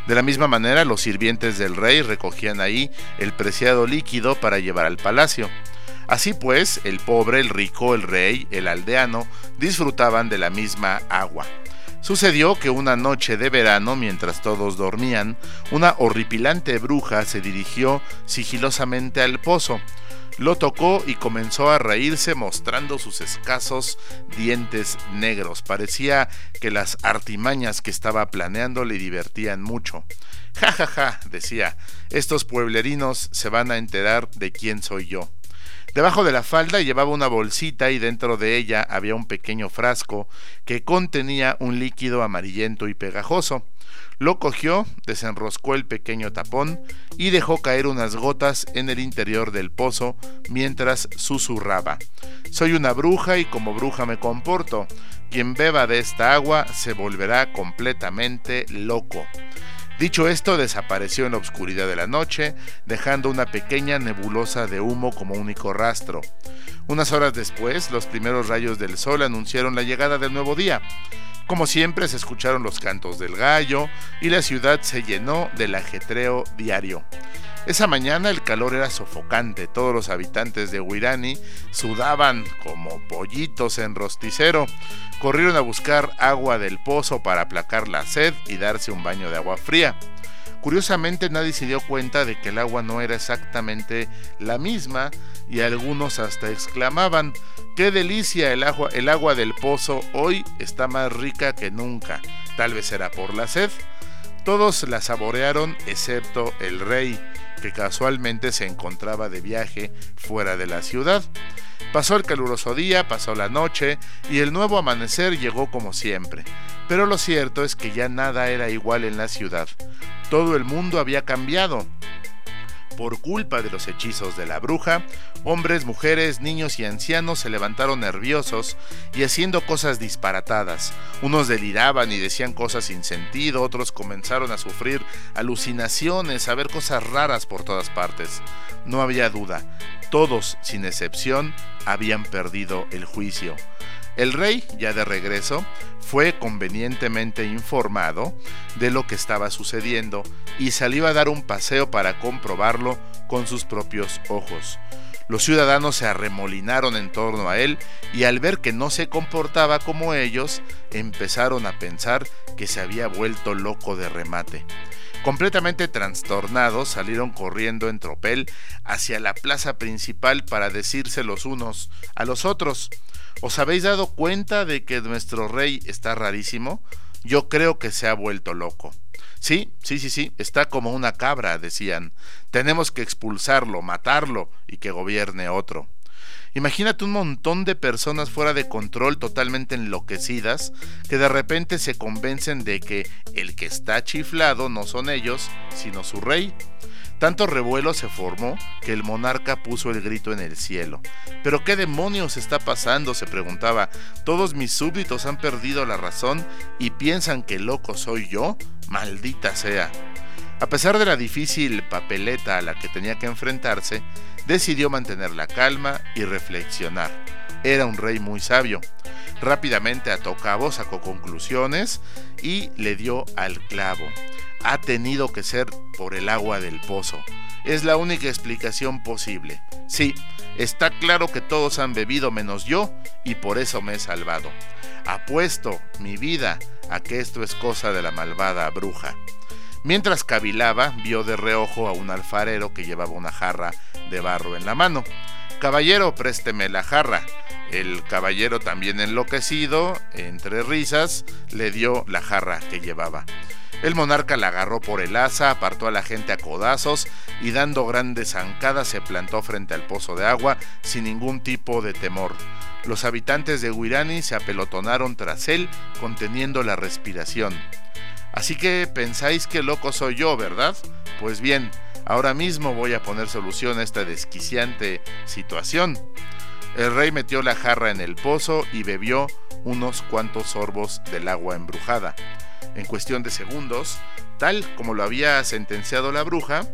De la misma manera, los sirvientes del rey recogían ahí el preciado líquido para llevar al palacio. Así pues, el pobre, el rico, el rey, el aldeano disfrutaban de la misma agua. Sucedió que una noche de verano, mientras todos dormían, una horripilante bruja se dirigió sigilosamente al pozo. Lo tocó y comenzó a reírse mostrando sus escasos dientes negros. Parecía que las artimañas que estaba planeando le divertían mucho. Ja, ja, ja, decía, estos pueblerinos se van a enterar de quién soy yo. Debajo de la falda llevaba una bolsita y dentro de ella había un pequeño frasco que contenía un líquido amarillento y pegajoso. Lo cogió, desenroscó el pequeño tapón y dejó caer unas gotas en el interior del pozo mientras susurraba: soy una bruja y como bruja me comporto. Quien beba de esta agua se volverá completamente loco. Dicho esto, desapareció en la oscuridad de la noche, dejando una pequeña nebulosa de humo como único rastro. Unas horas después, los primeros rayos del sol anunciaron la llegada del nuevo día. Como siempre, se escucharon los cantos del gallo y la ciudad se llenó del ajetreo diario. Esa mañana el calor era sofocante, todos los habitantes de Huirani sudaban como pollitos en rosticero. Corrieron a buscar agua del pozo para aplacar la sed y darse un baño de agua fría. Curiosamente nadie se dio cuenta de que el agua no era exactamente la misma y algunos hasta exclamaban: ¡qué delicia! El agua, el agua del pozo hoy está más rica que nunca. Tal vez era por la sed. Todos la saborearon excepto el rey, que casualmente se encontraba de viaje fuera de la ciudad. Pasó el caluroso día, pasó la noche y el nuevo amanecer llegó como siempre. Pero lo cierto es que ya nada era igual en la ciudad. Todo el mundo había cambiado. Por culpa de los hechizos de la bruja, hombres, mujeres, niños y ancianos se levantaron nerviosos y haciendo cosas disparatadas. Unos deliraban y decían cosas sin sentido, otros comenzaron a sufrir alucinaciones, a ver cosas raras por todas partes. No había duda, todos, sin excepción, habían perdido el juicio. El rey, ya de regreso, fue convenientemente informado de lo que estaba sucediendo y salió a dar un paseo para comprobarlo con sus propios ojos. Los ciudadanos se arremolinaron en torno a él y al ver que no se comportaba como ellos, empezaron a pensar que se había vuelto loco de remate. Completamente trastornados, salieron corriendo en tropel hacia la plaza principal para decirse los unos a los otros: ¿os habéis dado cuenta de que nuestro rey está rarísimo? Yo creo que se ha vuelto loco. Sí, sí, sí, sí, está como una cabra, decían. Tenemos que expulsarlo, matarlo y que gobierne otro. Imagínate un montón de personas fuera de control, totalmente enloquecidas, que de repente se convencen de que el que está chiflado no son ellos, sino su rey. Tanto revuelo se formó que el monarca puso el grito en el cielo. ¿Pero qué demonios está pasando?, se preguntaba. ¿Todos mis súbditos han perdido la razón y piensan que loco soy yo? ¡Maldita sea! A pesar de la difícil papeleta a la que tenía que enfrentarse, decidió mantener la calma y reflexionar. Era un rey muy sabio. Rápidamente ató cabos, sacó conclusiones y le dio al clavo. Ha tenido que ser por el agua del pozo. Es la única explicación posible. Sí, está claro que todos han bebido menos yo y por eso me he salvado. Apuesto mi vida a que esto es cosa de la malvada bruja. Mientras cavilaba, vio de reojo a un alfarero que llevaba una jarra de barro en la mano. «Caballero, présteme la jarra». El caballero, también enloquecido, entre risas, le dio la jarra que llevaba. El monarca la agarró por el asa, apartó a la gente a codazos y dando grandes zancadas se plantó frente al pozo de agua sin ningún tipo de temor. Los habitantes de Huirani se apelotonaron tras él, conteniendo la respiración. Así que pensáis que loco soy yo, ¿verdad? Pues bien, ahora mismo voy a poner solución a esta desquiciante situación. El rey metió la jarra en el pozo y bebió unos cuantos sorbos del agua embrujada. En cuestión de segundos, tal como lo había sentenciado la bruja,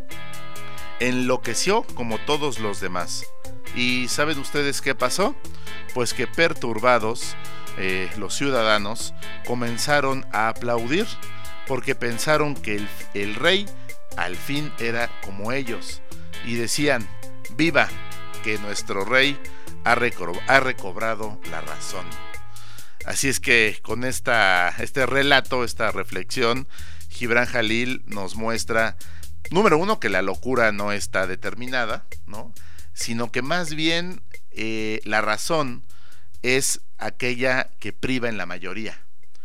enloqueció como todos los demás. ¿Y saben ustedes qué pasó? Pues que perturbados, eh, los ciudadanos comenzaron a aplaudir. porque pensaron que el, el rey al fin era como ellos, y decían: viva, que nuestro rey ha, recobr- ha recobrado la razón. Así es que con esta, este relato, esta reflexión, Gibran Jalil nos muestra, número uno, que la locura no está determinada, ¿no?, sino que más bien eh, la razón es aquella que priva en la mayoría.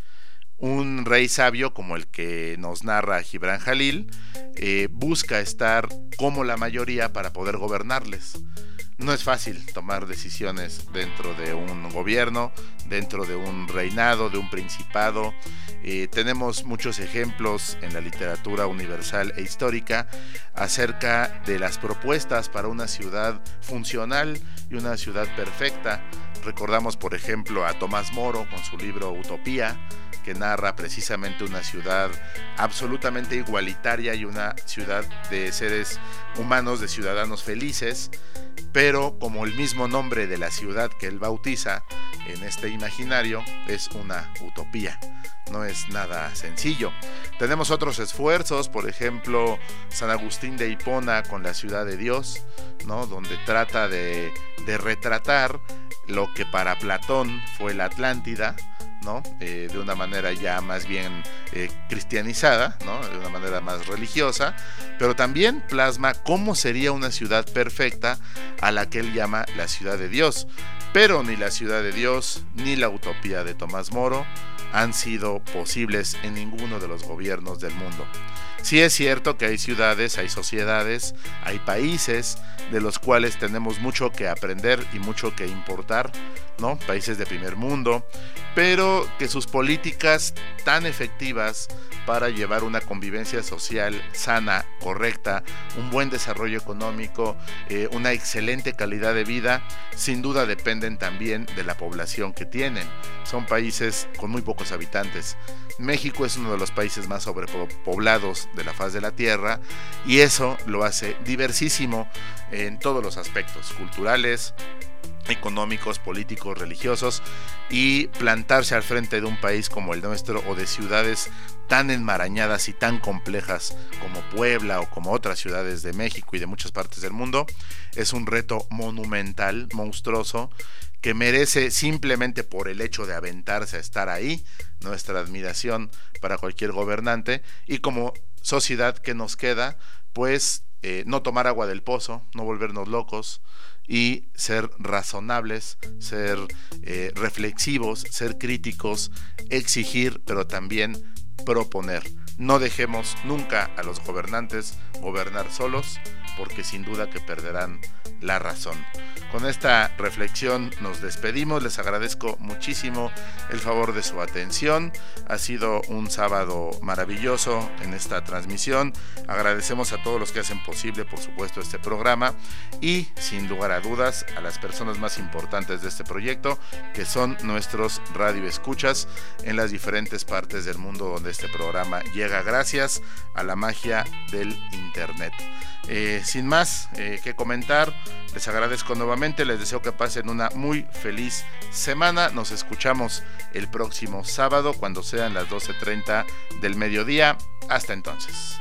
Un rey sabio como el que nos narra Gibran Jalil eh, busca estar como la mayoría para poder gobernarles. No es fácil tomar decisiones dentro de un gobierno, dentro de un reinado, de un principado. Eh, tenemos muchos ejemplos en la literatura universal e histórica acerca de las propuestas para una ciudad funcional y una ciudad perfecta. Recordamos, por ejemplo, a Tomás Moro con su libro Utopía, que narra precisamente una ciudad absolutamente igualitaria y una ciudad de seres humanos, de ciudadanos felices, pero como el mismo nombre de la ciudad que él bautiza en este imaginario es una utopía. No es nada sencillo. Tenemos otros esfuerzos, por ejemplo, San Agustín de Hipona con la ciudad de Dios, ¿no?, donde trata de, de retratar lo que para Platón fue la Atlántida, ¿no?, eh, de una manera ya más bien eh, cristianizada, ¿no?, de una manera más religiosa, pero también plasma cómo sería una ciudad perfecta a la que él llama la ciudad de Dios. Pero ni la ciudad de Dios ni la utopía de Tomás Moro han sido posibles en ninguno de los gobiernos del mundo. Sí es cierto que hay ciudades, hay sociedades, hay países de los cuales tenemos mucho que aprender y mucho que importar, ¿no?, países de primer mundo, pero que sus políticas tan efectivas para llevar una convivencia social sana, correcta, un buen desarrollo económico, eh, una excelente calidad de vida, sin duda dependen también de la población que tienen. Son países con muy pocos habitantes. México es uno de los países más sobrepoblados de la faz de la tierra, y eso lo hace diversísimo en todos los aspectos culturales, económicos, políticos, religiosos, y plantarse al frente de un país como el nuestro o de ciudades tan enmarañadas y tan complejas como Puebla o como otras ciudades de México y de muchas partes del mundo es un reto monumental, monstruoso, que merece, simplemente por el hecho de aventarse a estar ahí, nuestra admiración para cualquier gobernante. Y como sociedad, ¿qué nos queda? Pues eh, no tomar agua del pozo, no volvernos locos, y ser razonables, ser eh, reflexivos, ser críticos, exigir, pero también proponer. No dejemos nunca a los gobernantes gobernar solos, porque sin duda que perderán la razón. Con esta reflexión nos despedimos. Les agradezco muchísimo el favor de su atención. Ha sido un sábado maravilloso en esta transmisión. Agradecemos a todos los que hacen posible, por supuesto, este programa, y sin lugar a dudas a las personas más importantes de este proyecto, que son nuestros radioescuchas en las diferentes partes del mundo donde este programa llega gracias a la magia del internet. Eh, sin más eh, que comentar, les agradezco nuevamente, les deseo que pasen una muy feliz semana. Nos escuchamos el próximo sábado cuando sean las doce treinta del mediodía. Hasta entonces.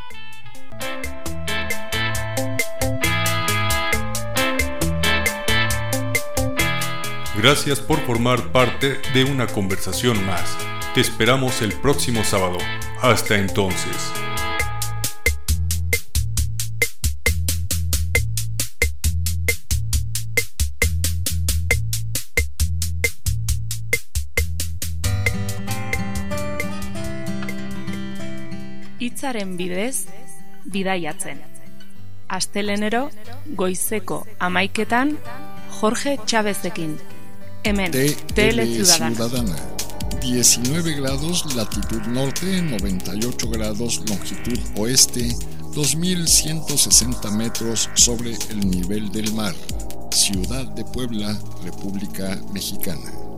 Gracias por formar parte de una conversación más. Te esperamos el próximo sábado. Hasta entonces. Hitzaren bidez, bidaiatzen. Astelenero, goizeko hamaiketan, Jorge Chávezekin. Hemen, Tele Ciudadana. diecinueve grados latitud norte, noventa y ocho grados longitud oeste, dos mil ciento sesenta metros sobre el nivel del mar. Ciudad de Puebla, República Mexicana.